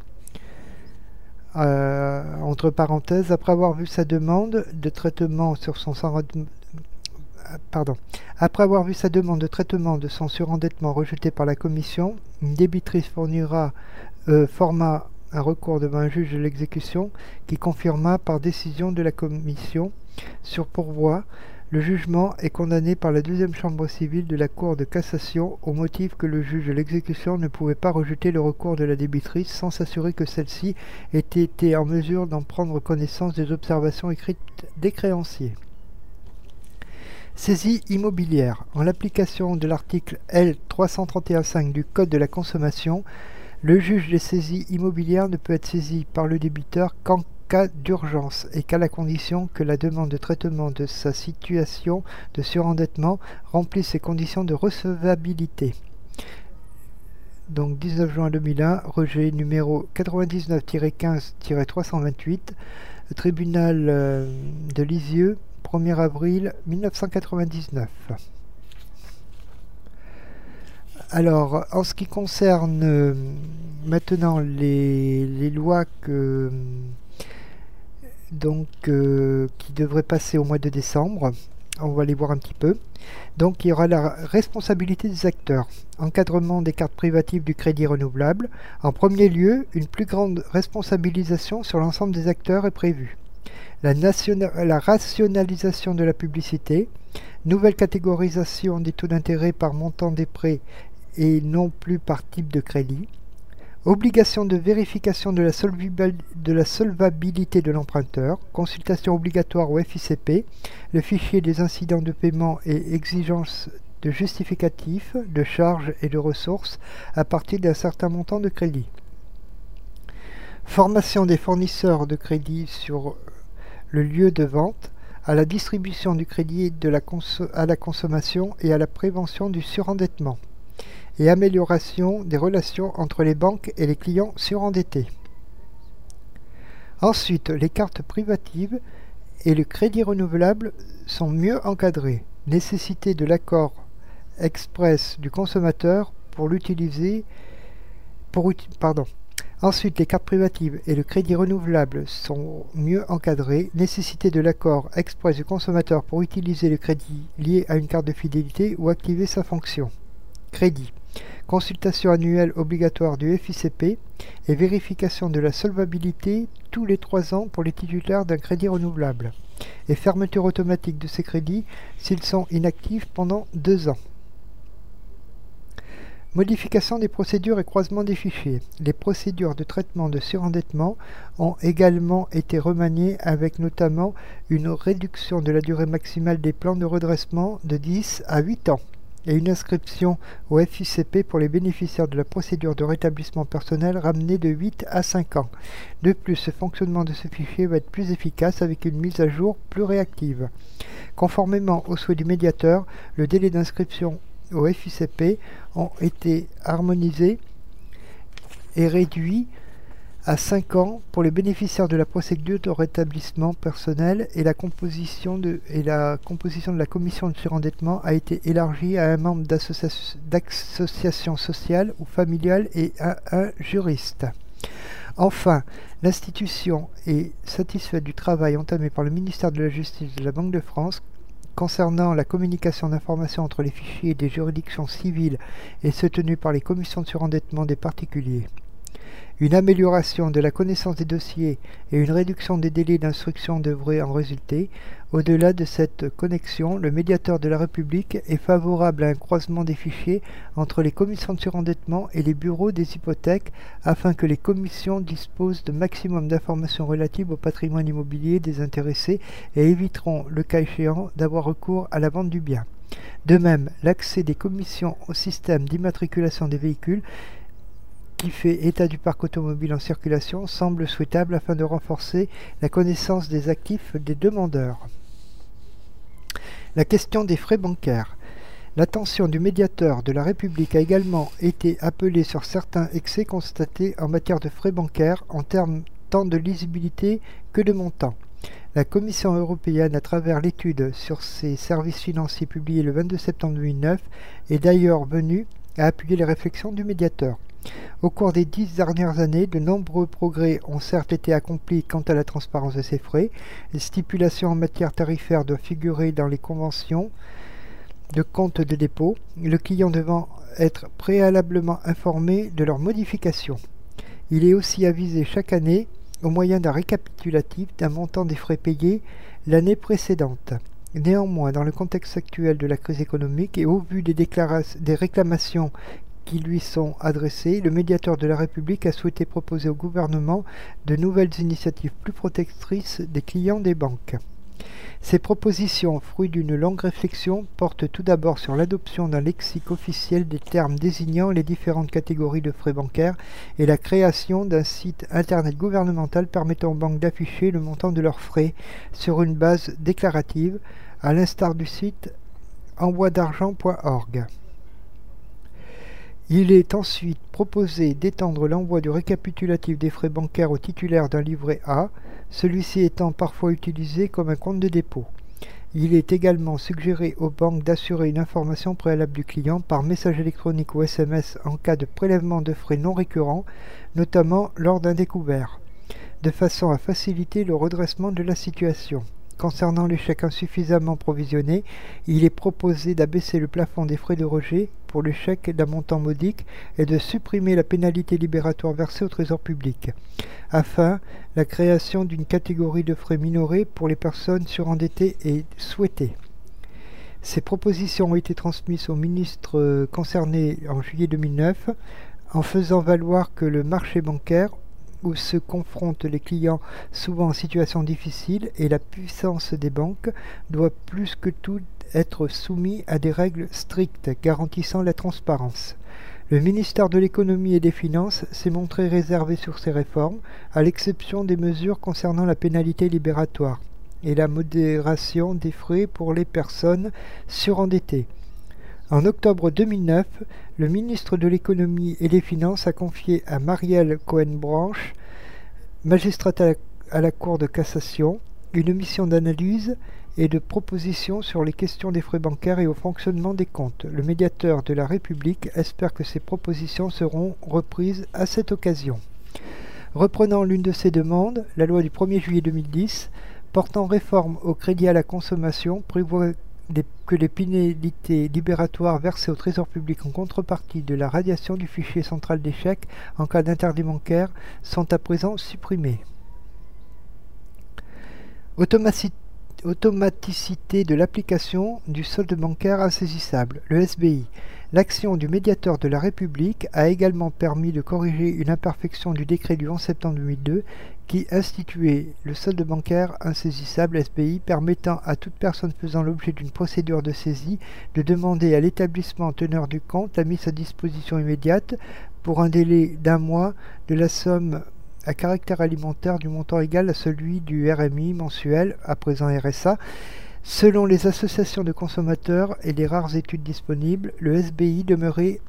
Euh, entre parenthèses, après avoir vu sa demande de traitement sur son pardon, après avoir vu sa demande de traitement de son surendettement rejetée par la commission, une débitrice fournira euh, format un recours devant un juge de l'exécution qui confirma par décision de la commission sur pourvoi. Le jugement est condamné par la deuxième chambre civile de la Cour de cassation au motif que le juge de l'exécution ne pouvait pas rejeter le recours de la débitrice sans s'assurer que celle-ci ait été en mesure d'en prendre connaissance des observations écrites des créanciers. Saisie immobilière. En l'application de l'article L trois cent trente et un cinq du Code de la consommation, le juge des saisies immobilières ne peut être saisi par le débiteur qu'en cas d'urgence et qu'à la condition que la demande de traitement de sa situation de surendettement remplisse les conditions de recevabilité. Donc dix-neuf juin deux mille un, rejet numéro quatre-vingt-dix-neuf tiret quinze tiret trois cent vingt-huit, tribunal euh, de Lisieux, premier avril mille neuf cent quatre-vingt-dix-neuf. Alors, en ce qui concerne euh, maintenant les, les lois que, donc, euh, qui devraient passer au mois de décembre, on va les voir un petit peu. Donc, il y aura la responsabilité des acteurs, encadrement des cartes privatives du crédit renouvelable. En premier lieu, une plus grande responsabilisation sur l'ensemble des acteurs est prévue. La, la rationalisation de la publicité, nouvelle catégorisation des taux d'intérêt par montant des prêts et non plus par type de crédit, obligation de vérification de la, de la solvabilité de l'emprunteur, consultation obligatoire au F I C P, le fichier des incidents de paiement et exigence de justificatifs, de charges et de ressources à partir d'un certain montant de crédit. Formation des fournisseurs de crédit sur le lieu de vente, à la distribution du crédit de la à la consommation et à la prévention du surendettement, et amélioration des relations entre les banques et les clients surendettés. Ensuite, les cartes privatives et le crédit renouvelable sont mieux encadrés. Nécessité de l'accord express du consommateur pour l'utiliser pour pardon. Ensuite, les cartes privatives et le crédit renouvelable sont mieux encadrés. Nécessité de l'accord express du consommateur pour utiliser le crédit lié à une carte de fidélité ou activer sa fonction. Crédit. Consultation annuelle obligatoire du F I C P et vérification de la solvabilité tous les trois ans pour les titulaires d'un crédit renouvelable. Et fermeture automatique de ces crédits s'ils sont inactifs pendant deux ans. Modification des procédures et croisement des fichiers. Les procédures de traitement de surendettement ont également été remaniées avec notamment une réduction de la durée maximale des plans de redressement de dix à huit ans et une inscription au F I C P pour les bénéficiaires de la procédure de rétablissement personnel ramenée de huit à cinq ans. De plus, le fonctionnement de ce fichier va être plus efficace avec une mise à jour plus réactive. Conformément aux souhaits du médiateur, le délai d'inscription au F I C P ont été harmonisés et réduits à cinq ans pour les bénéficiaires de la procédure de rétablissement personnel et la composition de, et la composition de la commission de surendettement a été élargie à un membre d'association sociale ou familiale et à un juriste. Enfin, l'institution est satisfaite du travail entamé par le ministère de la Justice de la Banque de France concernant la communication d'informations entre les fichiers des juridictions civiles et ceux tenus par les commissions de surendettement des particuliers. Une amélioration de la connaissance des dossiers et une réduction des délais d'instruction devraient en résulter. Au-delà de cette connexion, le médiateur de la République est favorable à un croisement des fichiers entre les commissions de surendettement et les bureaux des hypothèques afin que les commissions disposent de maximum d'informations relatives au patrimoine immobilier des intéressés et éviteront, le cas échéant, d'avoir recours à la vente du bien. De même, l'accès des commissions au système d'immatriculation des véhicules qui fait état du parc automobile en circulation semble souhaitable afin de renforcer la connaissance des actifs des demandeurs. La question des frais bancaires. L'attention du médiateur de la République a également été appelée sur certains excès constatés en matière de frais bancaires en termes tant de lisibilité que de montant. La Commission européenne, à travers l'étude sur ses services financiers publiée le vingt-deux septembre deux mille neuf, est d'ailleurs venue à appuyer les réflexions du médiateur. Au cours des dix dernières années, de nombreux progrès ont certes été accomplis quant à la transparence de ces frais. Les stipulations en matière tarifaire doivent figurer dans les conventions de compte de dépôt, le client devant être préalablement informé de leur modification. Il est aussi avisé chaque année, au moyen d'un récapitulatif, d'un montant des frais payés l'année précédente. Néanmoins, dans le contexte actuel de la crise économique et au vu des, des réclamations qui lui sont adressées, le médiateur de la République a souhaité proposer au gouvernement de nouvelles initiatives plus protectrices des clients des banques. Ces propositions, fruits d'une longue réflexion, portent tout d'abord sur l'adoption d'un lexique officiel des termes désignant les différentes catégories de frais bancaires et la création d'un site internet gouvernemental permettant aux banques d'afficher le montant de leurs frais sur une base déclarative, à l'instar du site envoi d'argent point org. Il est ensuite proposé d'étendre l'envoi du récapitulatif des frais bancaires au titulaire d'un livret A, celui-ci étant parfois utilisé comme un compte de dépôt. Il est également suggéré aux banques d'assurer une information préalable du client par message électronique ou S M S en cas de prélèvement de frais non récurrents, notamment lors d'un découvert, de façon à faciliter le redressement de la situation. Concernant les chèques insuffisamment provisionnés, il est proposé d'abaisser le plafond des frais de rejet pour le chèque d'un montant modique et de supprimer la pénalité libératoire versée au Trésor public. Enfin, la création d'une catégorie de frais minorés pour les personnes surendettées est souhaitée. Ces propositions ont été transmises au ministre concerné en juillet deux mille neuf, en faisant valoir que le marché bancaire, où se confrontent les clients souvent en situation difficile, et la puissance des banques doit plus que tout être soumis à des règles strictes garantissant la transparence. Le ministère de l'économie et des finances s'est montré réservé sur ces réformes, à l'exception des mesures concernant la pénalité libératoire et la modération des frais pour les personnes surendettées. En octobre deux mille neuf, le ministre de l'économie et des finances a confié à Marielle Cohen-Branche, magistrate à la, à la Cour de cassation, une mission d'analyse et de proposition sur les questions des frais bancaires et au fonctionnement des comptes. Le médiateur de la République espère que ces propositions seront reprises à cette occasion. Reprenant l'une de ces demandes, la loi du premier juillet deux mille dix portant réforme au crédit à la consommation prévoit que les pénalités libératoires versées au Trésor public en contrepartie de la radiation du fichier central des chèques en cas d'interdit bancaire sont à présent supprimées. Automaci- automaticité de l'application du solde bancaire insaisissable, le S B I. L'action du médiateur de la République a également permis de corriger une imperfection du décret du onze septembre deux mille deux qui instituait le solde bancaire insaisissable S B I, permettant à toute personne faisant l'objet d'une procédure de saisie de demander à l'établissement teneur du compte la mise à disposition immédiate pour un délai d'un mois de la somme à caractère alimentaire du montant égal à celui du R M I mensuel, à présent R S A. Selon les associations de consommateurs et les rares études disponibles, le S B I demeurait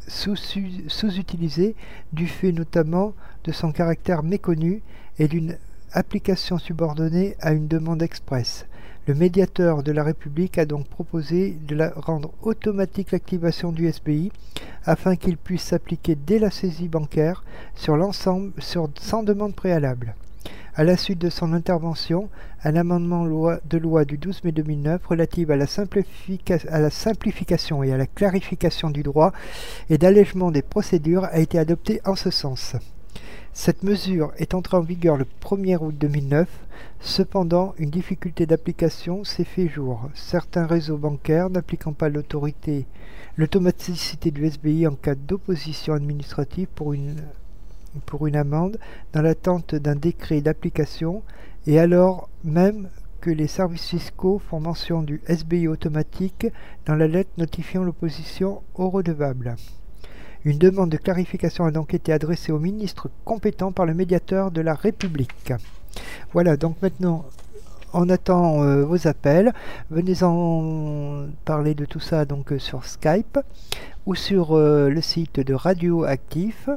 sous-utilisé du fait notamment de son caractère méconnu et d'une application subordonnée à une demande express. Le médiateur de la République a donc proposé de la rendre automatique l'activation du S B I afin qu'il puisse s'appliquer dès la saisie bancaire sur l'ensemble sur, sans demande préalable. À la suite de son intervention, un amendement loi, de loi du douze mai deux mille neuf relative à la, simplifica, à la simplification et à la clarification du droit et d'allègement des procédures a été adopté en ce sens. Cette mesure est entrée en vigueur le premier août deux mille neuf, cependant une difficulté d'application s'est fait jour. Certains réseaux bancaires n'appliquant pas l'autorité, l'automaticité du S B I en cas d'opposition administrative pour une pour une amende dans l'attente d'un décret d'application, et alors même que les services fiscaux font mention du S B I automatique dans la lettre notifiant l'opposition au redevable. Une demande de clarification a donc été adressée au ministre compétent par le médiateur de la République. Voilà, donc maintenant on attend euh, vos appels. Venez en parler de tout ça donc euh, sur Skype ou sur euh, le site de Radio Actif,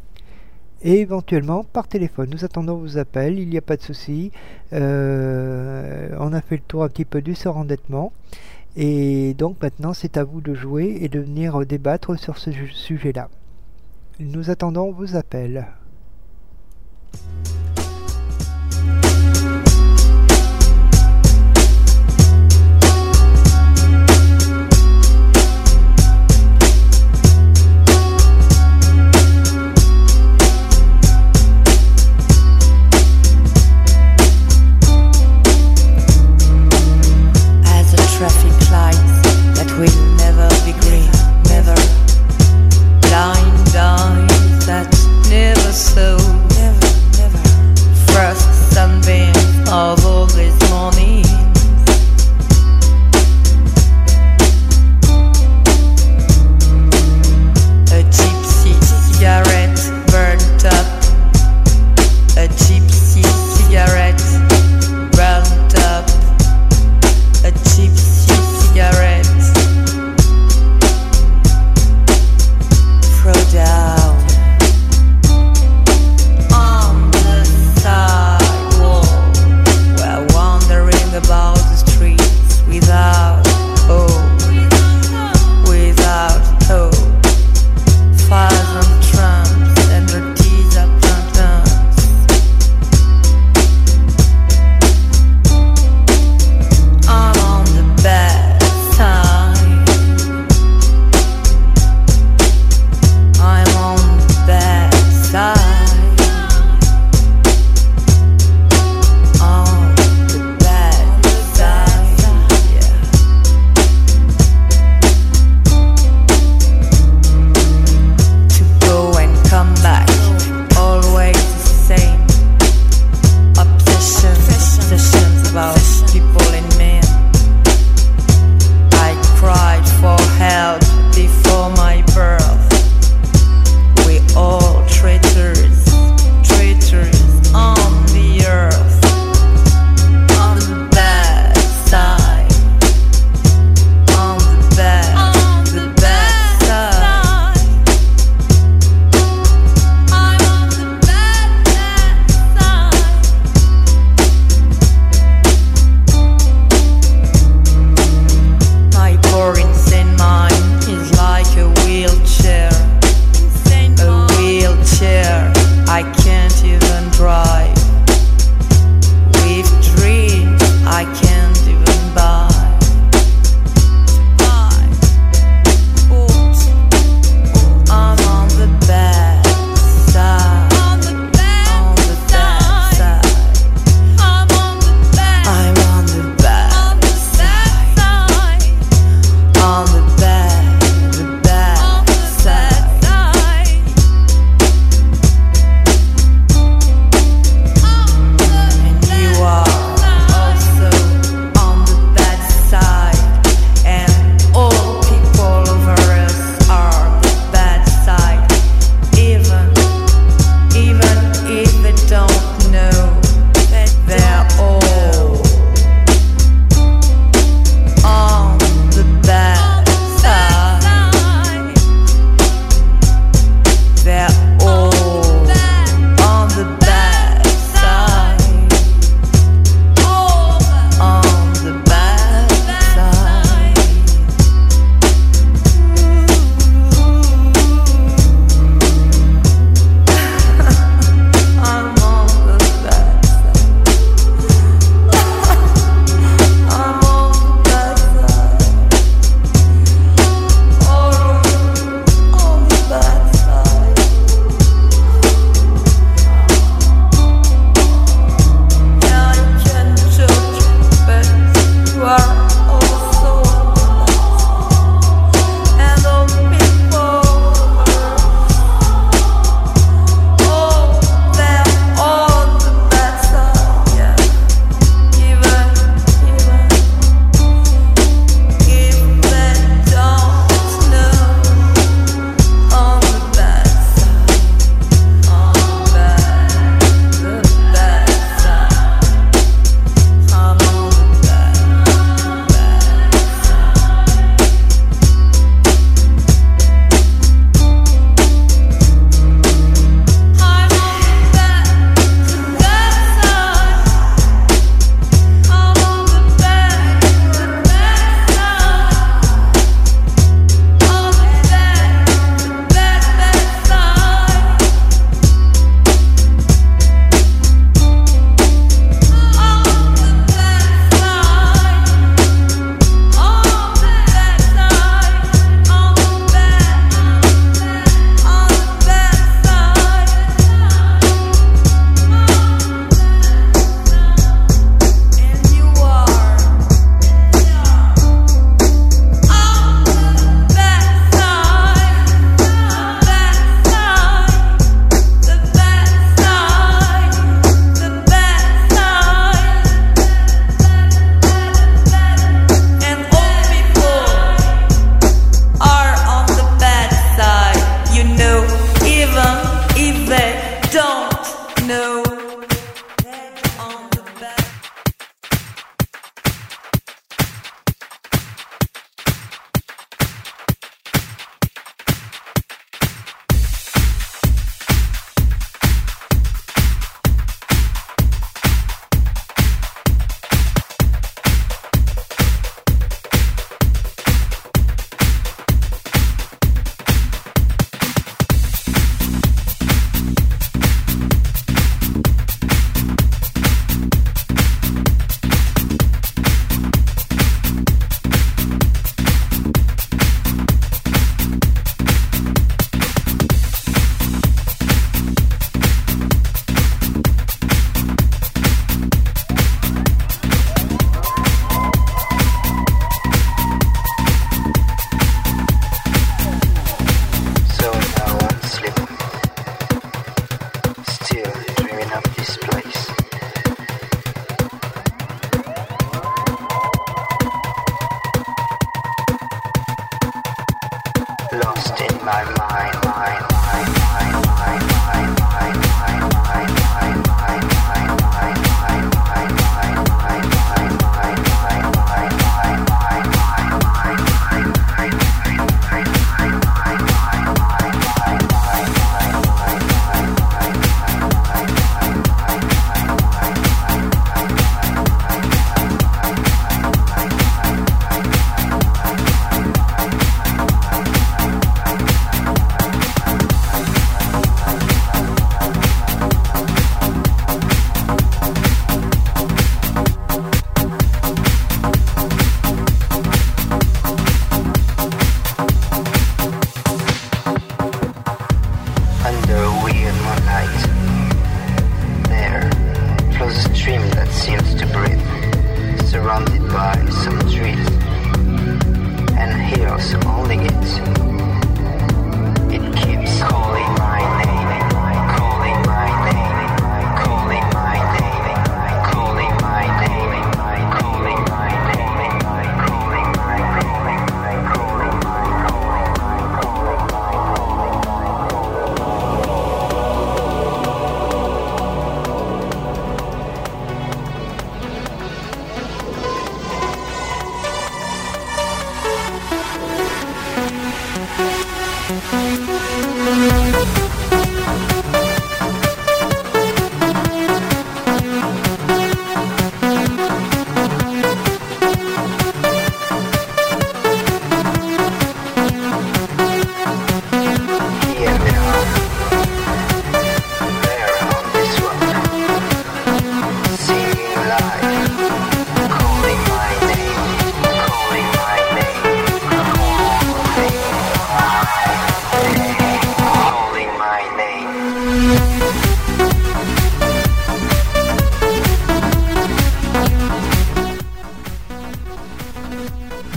et éventuellement par téléphone. Nous attendons vos appels, il n'y a pas de souci. Euh, on a fait le tour un petit peu du surendettement. Et donc maintenant c'est à vous de jouer et de venir débattre sur ce sujet-là. Nous attendons vos appels.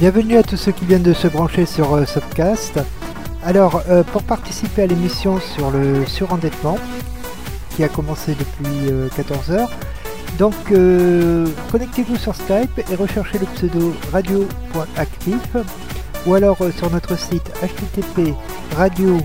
Bienvenue à tous ceux qui viennent de se brancher sur euh, Subcast. Alors, euh, pour participer à l'émission sur le surendettement, qui a commencé depuis euh, quatorze heures, donc euh, connectez-vous sur Skype et recherchez le pseudo radio.actif ou alors euh, sur notre site h t t p radio.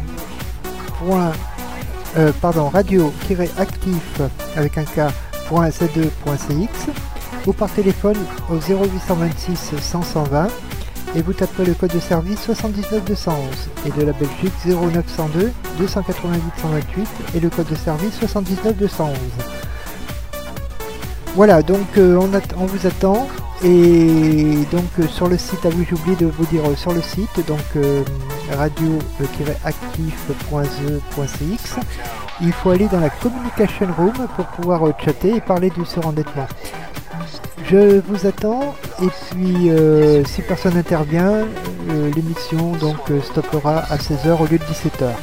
Euh, pardon, radio-actif avec un k point z deux point c x ou par téléphone au zéro huit cent vingt-six cent cent vingt et vous taperez le code de service soixante-dix-neuf deux cent onze et de la Belgique zéro neuf cent deux deux cent quatre-vingt-huit cent vingt-huit et le code de service soixante-dix-neuf deux cent onze. Voilà, donc euh, on, on vous attend et donc euh, sur le site, ah oui j'ai oublié de vous dire euh, sur le site, donc euh, radio-actif point z point c x, il faut aller dans la communication room pour pouvoir euh, chatter et parler du surendettement. Je vous attends et puis euh, si personne n'intervient, euh, l'émission donc euh, stoppera à seize heures au lieu de dix-sept heures.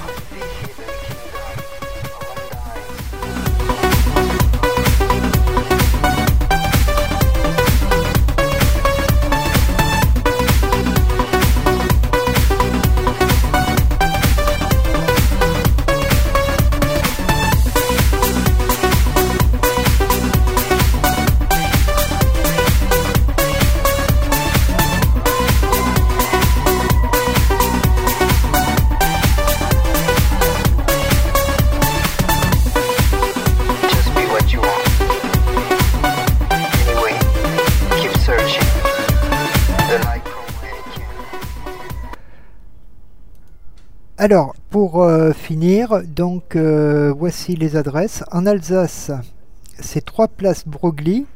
Alors, pour euh, finir, donc euh, voici les adresses. En Alsace, c'est trois place Broglie,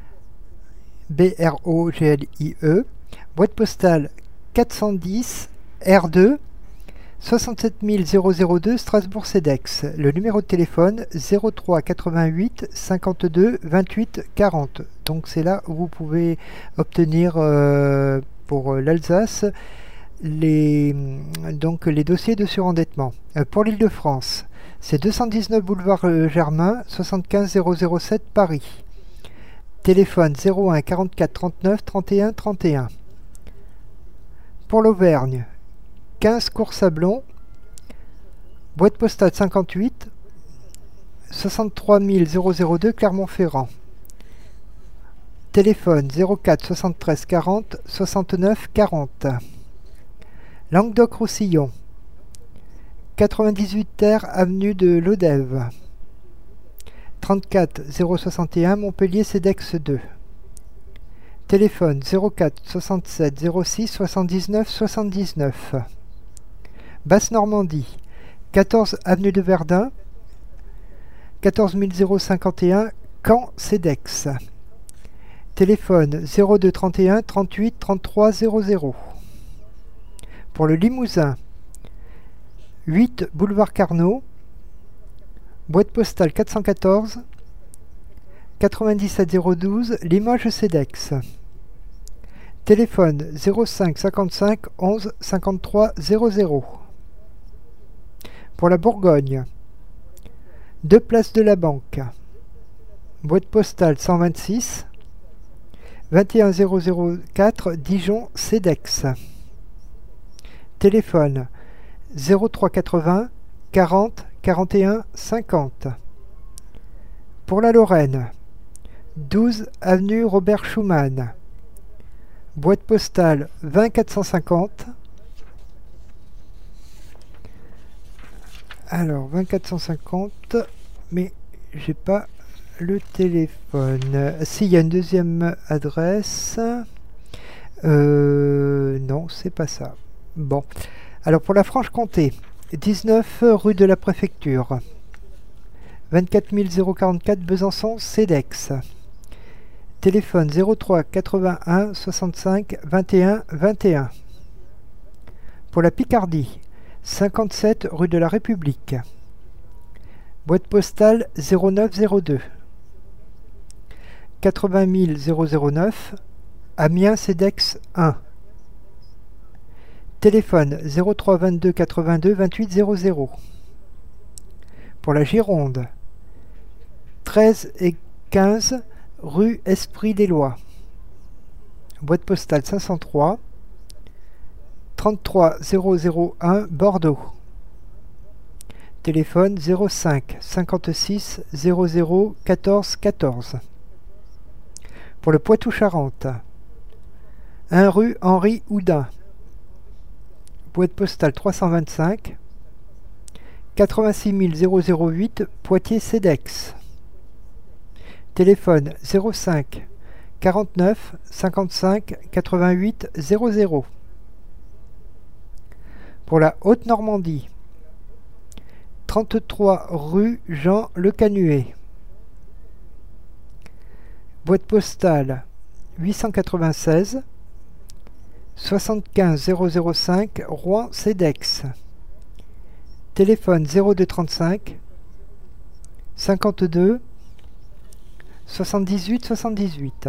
B R O G L I E, boîte postale quatre cent dix R deux, soixante-sept mille deux Strasbourg-Cedex. Le numéro de téléphone zéro trois quatre-vingt-huit cinquante-deux vingt-huit quarante. Donc c'est là où vous pouvez obtenir euh, pour l'Alsace Les, donc les dossiers de surendettement. Euh, pour l'Île-de-France, c'est deux cent dix-neuf boulevard euh, Germain, soixante-quinze zéro zéro sept Paris. Téléphone zéro un quarante-quatre trente-neuf trente et un trente et un. Pour l'Auvergne, quinze Cours Sablon, boîte postale cinquante-huit, soixante-trois mille deux Clermont-Ferrand. Téléphone zéro quatre soixante-treize quarante soixante-neuf quarante. Languedoc-Roussillon, quatre-vingt-dix-huit terre avenue de Lodève, trente-quatre zéro soixante et un Montpellier Cedex deux. Téléphone zéro quatre soixante-sept zéro six soixante-dix-neuf soixante-dix-neuf. Basse-Normandie, quatorze avenue de Verdun, quatorze mille cinquante et un Caen Cedex. Téléphone zéro deux trente et un trente-huit trente-trois zéro zéro. Pour le Limousin, huit boulevard Carnot, boîte postale quatre cent quatorze, quatre-vingt-dix-sept zéro douze Limoges Cedex. Téléphone zéro cinq cinquante-cinq onze cinquante-trois zéro zéro. Pour la Bourgogne, deux places de la Banque, boîte postale cent vingt-six, vingt et un zéro zéro quatre Dijon Cedex. Téléphone zéro trois quatre-vingts quarante quarante et un cinquante. Pour la Lorraine, douze avenue Robert Schumann, boîte postale vingt quatre cent cinquante. Alors vingt quatre cent cinquante, mais j'ai pas le téléphone. Si, il y a une deuxième adresse. Euh, non, c'est pas ça. Bon, alors pour la Franche-Comté, dix-neuf rue de la Préfecture, vingt-quatre mille quarante-quatre Besançon Cedex. Téléphone zéro trois quatre-vingt-un soixante-cinq vingt et un vingt et un. Pour la Picardie, cinquante-sept rue de la République, boîte postale zéro neuf zéro deux, quatre-vingt mille neuf Amiens Cedex un. Téléphone zéro trois vingt-deux quatre-vingt-deux vingt-huit zéro zéro. Pour la Gironde, treize et quinze rue Esprit des Lois, boîte postale cinq cent trois, trente-trois zéro zéro un Bordeaux. Téléphone zéro cinq cinquante-six zéro zéro quatorze quatorze. Pour le Poitou-Charentes, un rue Henri Houdin. Boîte postale trois cent vingt-cinq quatre-vingt-six mille huit Poitiers-Cedex. Téléphone zéro cinq quarante-neuf cinquante-cinq quatre-vingt-huit zéro zéro. Pour la Haute-Normandie, trente-trois rue Jean Le Canuet. Boîte postale huit cent quatre-vingt-seize soixante-quinze zéro zéro cinq Rouen-Cedex. Téléphone zéro deux trente-cinq cinquante-deux soixante-dix-huit soixante-dix-huit.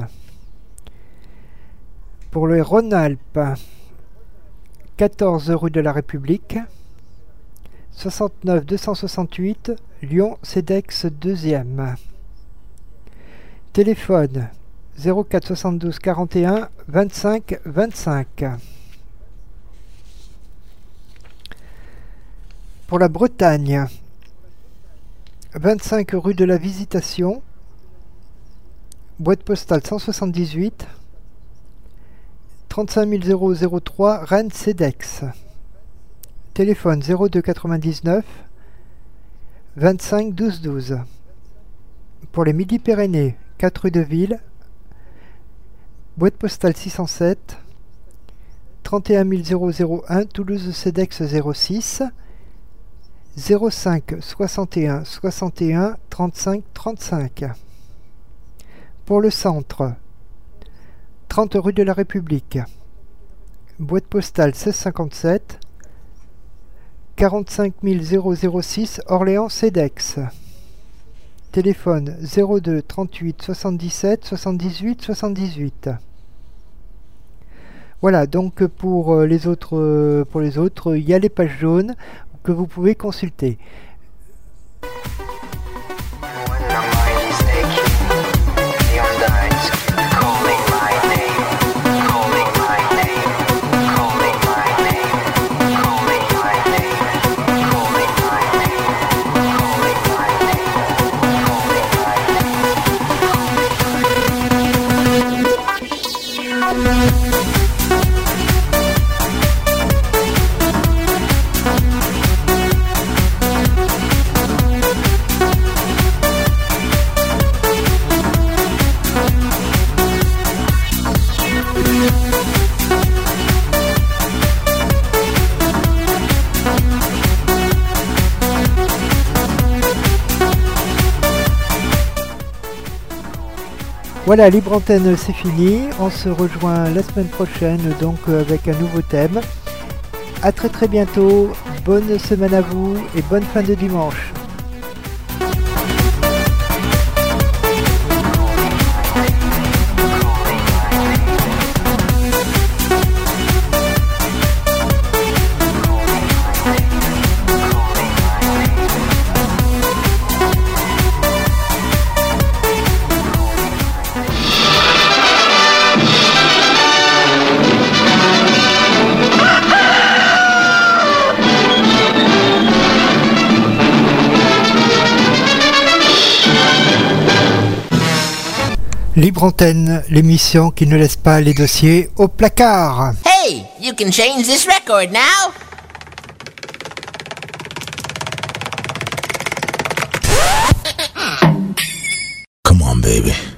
Pour le Rhône-Alpes, quatorze rue de la République, soixante-neuf deux cent soixante-huit Lyon-Cedex deuxième. Téléphone zéro quatre soixante-douze quarante et un vingt-cinq vingt-cinq. Pour la Bretagne, vingt-cinq rue de la Visitation, boîte postale cent soixante-dix-huit trente-cinq mille trois Rennes-Cedex. Téléphone zéro deux quatre-vingt-dix-neuf vingt-cinq douze douze. Pour les Midi-Pyrénées, quatre rue de Ville, boîte postale six cent sept trente et un mille un Toulouse-Cedex zéro six zéro cinq soixante et un soixante et un trente-cinq trente-cinq. Pour le centre, trente rue de la République, boîte postale seize cinquante-sept quarante-cinq mille six Orléans-Cedex. Téléphone zéro deux trente-huit soixante-dix-sept soixante-dix-huit soixante-dix-huit. Voilà, donc pour les autres, pour les autres, il y a les pages jaunes que vous pouvez consulter. Voilà, Libre Antenne, c'est fini. On se rejoint la semaine prochaine donc avec un nouveau thème. À très très bientôt. Bonne semaine à vous et bonne fin de dimanche. Libre Antenne, l'émission qui ne laisse pas les dossiers au placard. Hey, you can change this record now. Come on, baby.